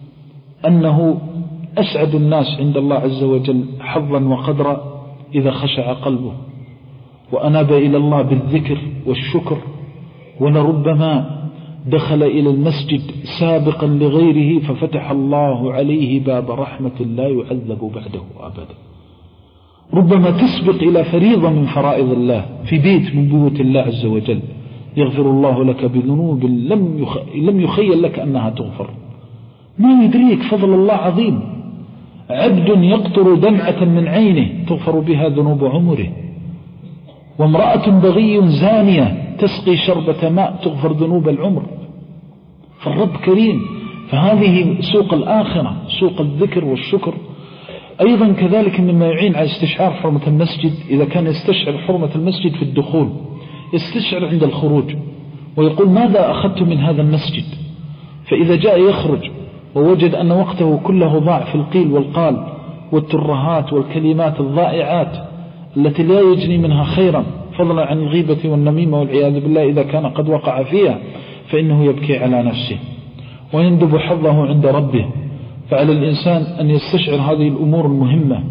أنه أسعد الناس عند الله عز وجل حظا وقدرا إذا خشع قلبه وأناب إلى الله بالذكر والشكر. ولربما دخل إلى المسجد سابقا لغيره ففتح الله عليه باب رحمة لا يعذب بعده أبدا. ربما تسبق إلى فريضة من فرائض الله في بيت من بيوت الله عز وجل، يغفر الله لك بذنوب لم يخ... لم يخيل لك أنها تغفر. ما يدريك فضل الله عظيم. عبد يقطر دمعة من عينه تغفر بها ذنوب عمره، وامرأة بغي زانية تسقي شربة ماء تغفر ذنوب العمر. فالرب كريم. فهذه سوق الآخرة، سوق الذكر والشكر. أيضا كذلك مما يعين على استشعار حرمة المسجد، إذا كان يستشعر حرمة المسجد في الدخول يستشعر عند الخروج ويقول ماذا أخذت من هذا المسجد. فإذا جاء يخرج ووجد أن وقته كله ضاع في القيل والقال والترهات والكلمات الضائعات التي لا يجني منها خيرا، فضلا عن الغيبة والنميمة والعياذ بالله إذا كان قد وقع فيها، فإنه يبكي على نفسه ويندب حظه عند ربه. فعلى الإنسان أن يستشعر هذه الأمور المهمة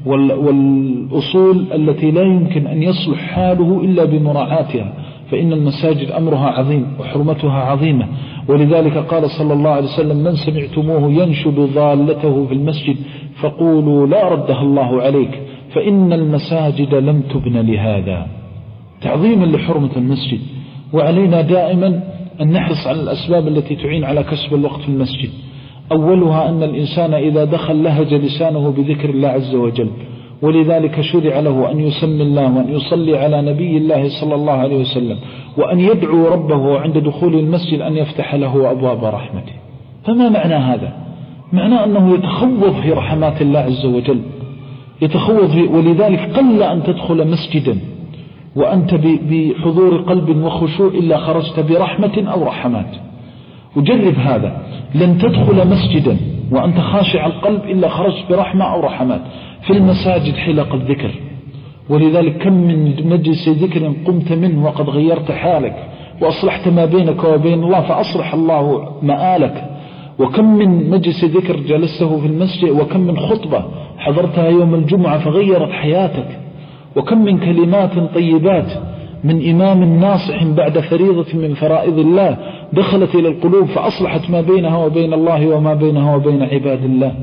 والأصول التي لا يمكن أن يصلح حاله إلا بمراعاتها، فإن المساجد أمرها عظيم وحرمتها عظيمة. ولذلك قال صلى الله عليه وسلم من سمعتموه ينشد ضالته في المسجد فقولوا لا ردها الله عليك فإن المساجد لم تبن لهذا. تعظيما لحرمة المسجد. وعلينا دائما أن نحرص على الأسباب التي تعين على كسب الوقت في المسجد. أولها أن الإنسان إذا دخل لهج لسانه بذكر الله عز وجل، ولذلك شرع له أن يسمي الله وأن يصلي على نبي الله صلى الله عليه وسلم، وأن يدعو ربه عند دخول المسجد أن يفتح له أبواب رحمته. فما معنى هذا؟ معنى أنه يتخوض في رحمات الله عز وجل، يتخوض في. ولذلك قل أن تدخل مسجدا وأنت بحضور قلب وخشوع إلا خرجت برحمة أو رحمات. وجرب هذا، لن تدخل مسجدا وأنت خاشع القلب إلا خرجت برحمة أو رحمات. في المساجد حلق الذكر، ولذلك كم من مجلس ذكر قمت منه وقد غيرت حالك وأصلحت ما بينك وبين الله فأصلح الله مآلك. وكم من مجلس ذكر جلسته في المسجد، وكم من خطبة حضرتها يوم الجمعة فغيرت حياتك، وكم من كلمات طيبات من إمام ناصح بعد فريضة من فرائض الله دخلت إلى القلوب فأصلحت ما بينها وبين الله وما بينها وبين عباد الله.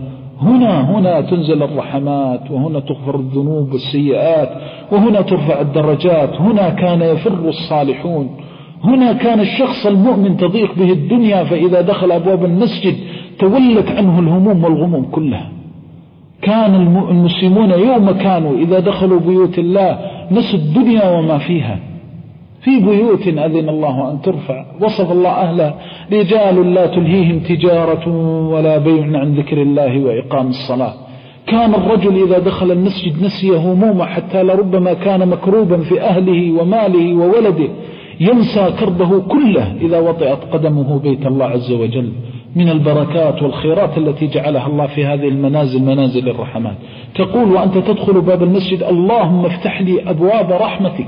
هنا هنا تنزل الرحمات، وهنا تغفر الذنوب والسيئات، وهنا ترفع الدرجات. هنا كان يفر الصالحون، هنا كان الشخص المؤمن تضيق به الدنيا، فإذا دخل أبواب المسجد تولت عنه الهموم والغموم كلها. كان المسلمون يوم كانوا إذا دخلوا بيوت الله نسوا الدنيا وما فيها. في بيوت أذن الله أن ترفع، وصف الله أهلها: رجال لا تلهيهم تجارة ولا بيع عن ذكر الله وإقام الصلاة. كان الرجل إذا دخل المسجد نسي همومه، حتى لربما كان مكروبا في أهله وماله وولده، ينسى كربه كله إذا وطئت قدمه بيت الله عز وجل، من البركات والخيرات التي جعلها الله في هذه المنازل، منازل الرحمات. تقول وأنت تدخل باب المسجد: اللهم افتح لي أبواب رحمتك،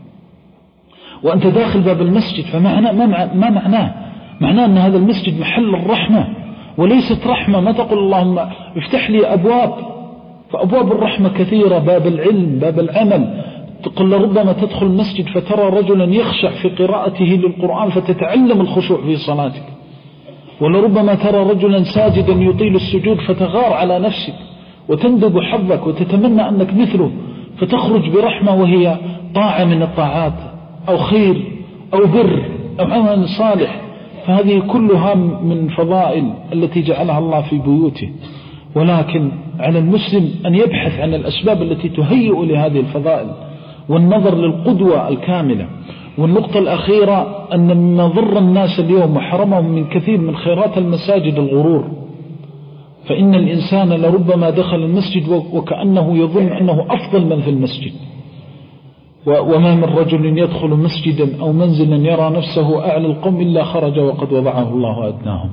وأنت داخل باب المسجد. فمعنى ما معناه؟ معناه أن هذا المسجد محل الرحمة وليست رحمة. ما تقول اللهم افتح لي أبواب، فأبواب الرحمة كثيرة: باب العلم، باب العمل. تقول لربما تدخل المسجد فترى رجلا يخشع في قراءته للقرآن فتتعلم الخشوع في صلاتك، ولربما ترى رجلا ساجدا يطيل السجود فتغار على نفسك وتندب حظك وتتمنى أنك مثله، فتخرج برحمة وهي طاعة من الطاعات أو خير أو بر أو عمل صالح. فهذه كلها من فضائل التي جعلها الله في بيوته. ولكن على المسلم أن يبحث عن الأسباب التي تهيئ لهذه الفضائل، والنظر للقدوة الكاملة. والنقطة الأخيرة أن مما ضر الناس اليوم وحرمهم من كثير من خيرات المساجد الغرور. فإن الإنسان لربما دخل المسجد وكأنه يظن أنه أفضل من في المسجد، وما من رجل يدخل مسجدا أو منزلا يرى نفسه أعلى القوم إلا خرج وقد وضعه الله أدناهم.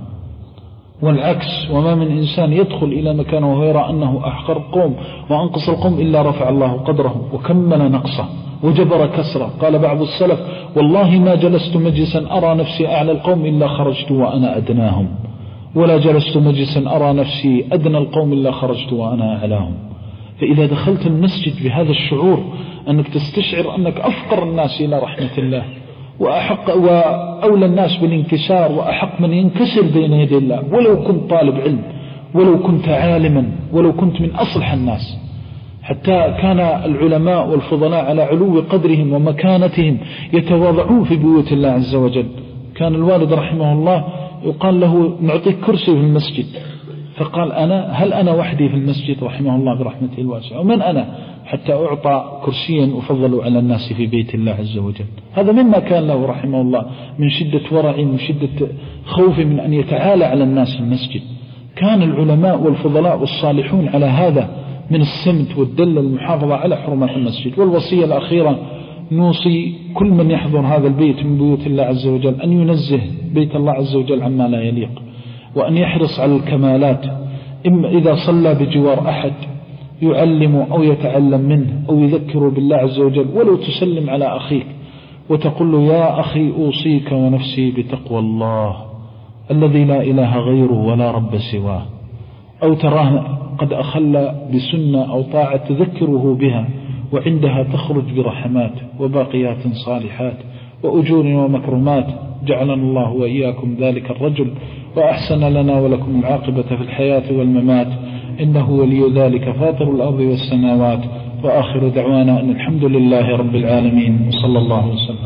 والعكس، وما من إنسان يدخل إلى مكان ويرى أنه أحقر القوم وأنقص القوم إلا رفع الله قدره وكمل نقصه وجبر كسره. قال بعض السلف: والله ما جلست مجلسا أرى نفسي أعلى القوم إلا خرجت وأنا أدناهم، ولا جلست مجلسا أرى نفسي أدنى القوم إلا خرجت وأنا أعلاهم. فإذا دخلت المسجد بهذا الشعور أنك تستشعر أنك أفقر الناس إلى رحمة الله، وأحق وأولى الناس بالانكسار، وأحق من ينكسر بين يدي الله، ولو كنت طالب علم، ولو كنت عالما، ولو كنت من أصلح الناس. حتى كان العلماء والفضلاء على علو قدرهم ومكانتهم يتواضعون في بيوت الله عز وجل. كان الوالد رحمه الله يقال له: نعطيك كرسي في المسجد، فقال: أنا هل أنا وحدي في المسجد رحمه الله برحمته الواسعة؟ ومن أنا حتى أعطى كرسيا أفضل على الناس في بيت الله عز وجل؟ هذا مما كان له رحمه الله من شدة ورع، من شدة خوف من أن يتعالى على الناس في المسجد. كان العلماء والفضلاء والصالحون على هذا من السمت والدل المحافظة على حرمات المسجد. والوصية الأخيرة: نوصي كل من يحضر هذا البيت من بيوت الله عز وجل أن ينزه بيت الله عز وجل عما لا يليق، وأن يحرص على الكمالات. إما إذا صلى بجوار أحد يعلم أو يتعلم منه أو يذكر بالله عز وجل، ولو تسلم على أخيك وتقول له: يا أخي أوصيك ونفسي بتقوى الله الذي لا إله غيره ولا رب سواه، أو تراه قد أخل بسنة أو طاعة تذكره بها، وعندها تخرج برحمات وباقيات صالحات وأجور ومكرمات. جعلنا الله وإياكم ذلك الرجل، وأحسن لنا ولكم العاقبة في الحياة والممات، إنه ولي ذلك فاطر الأرض والسماوات. وآخر دعوانا أن الحمد لله رب العالمين، وصلى الله وسلم.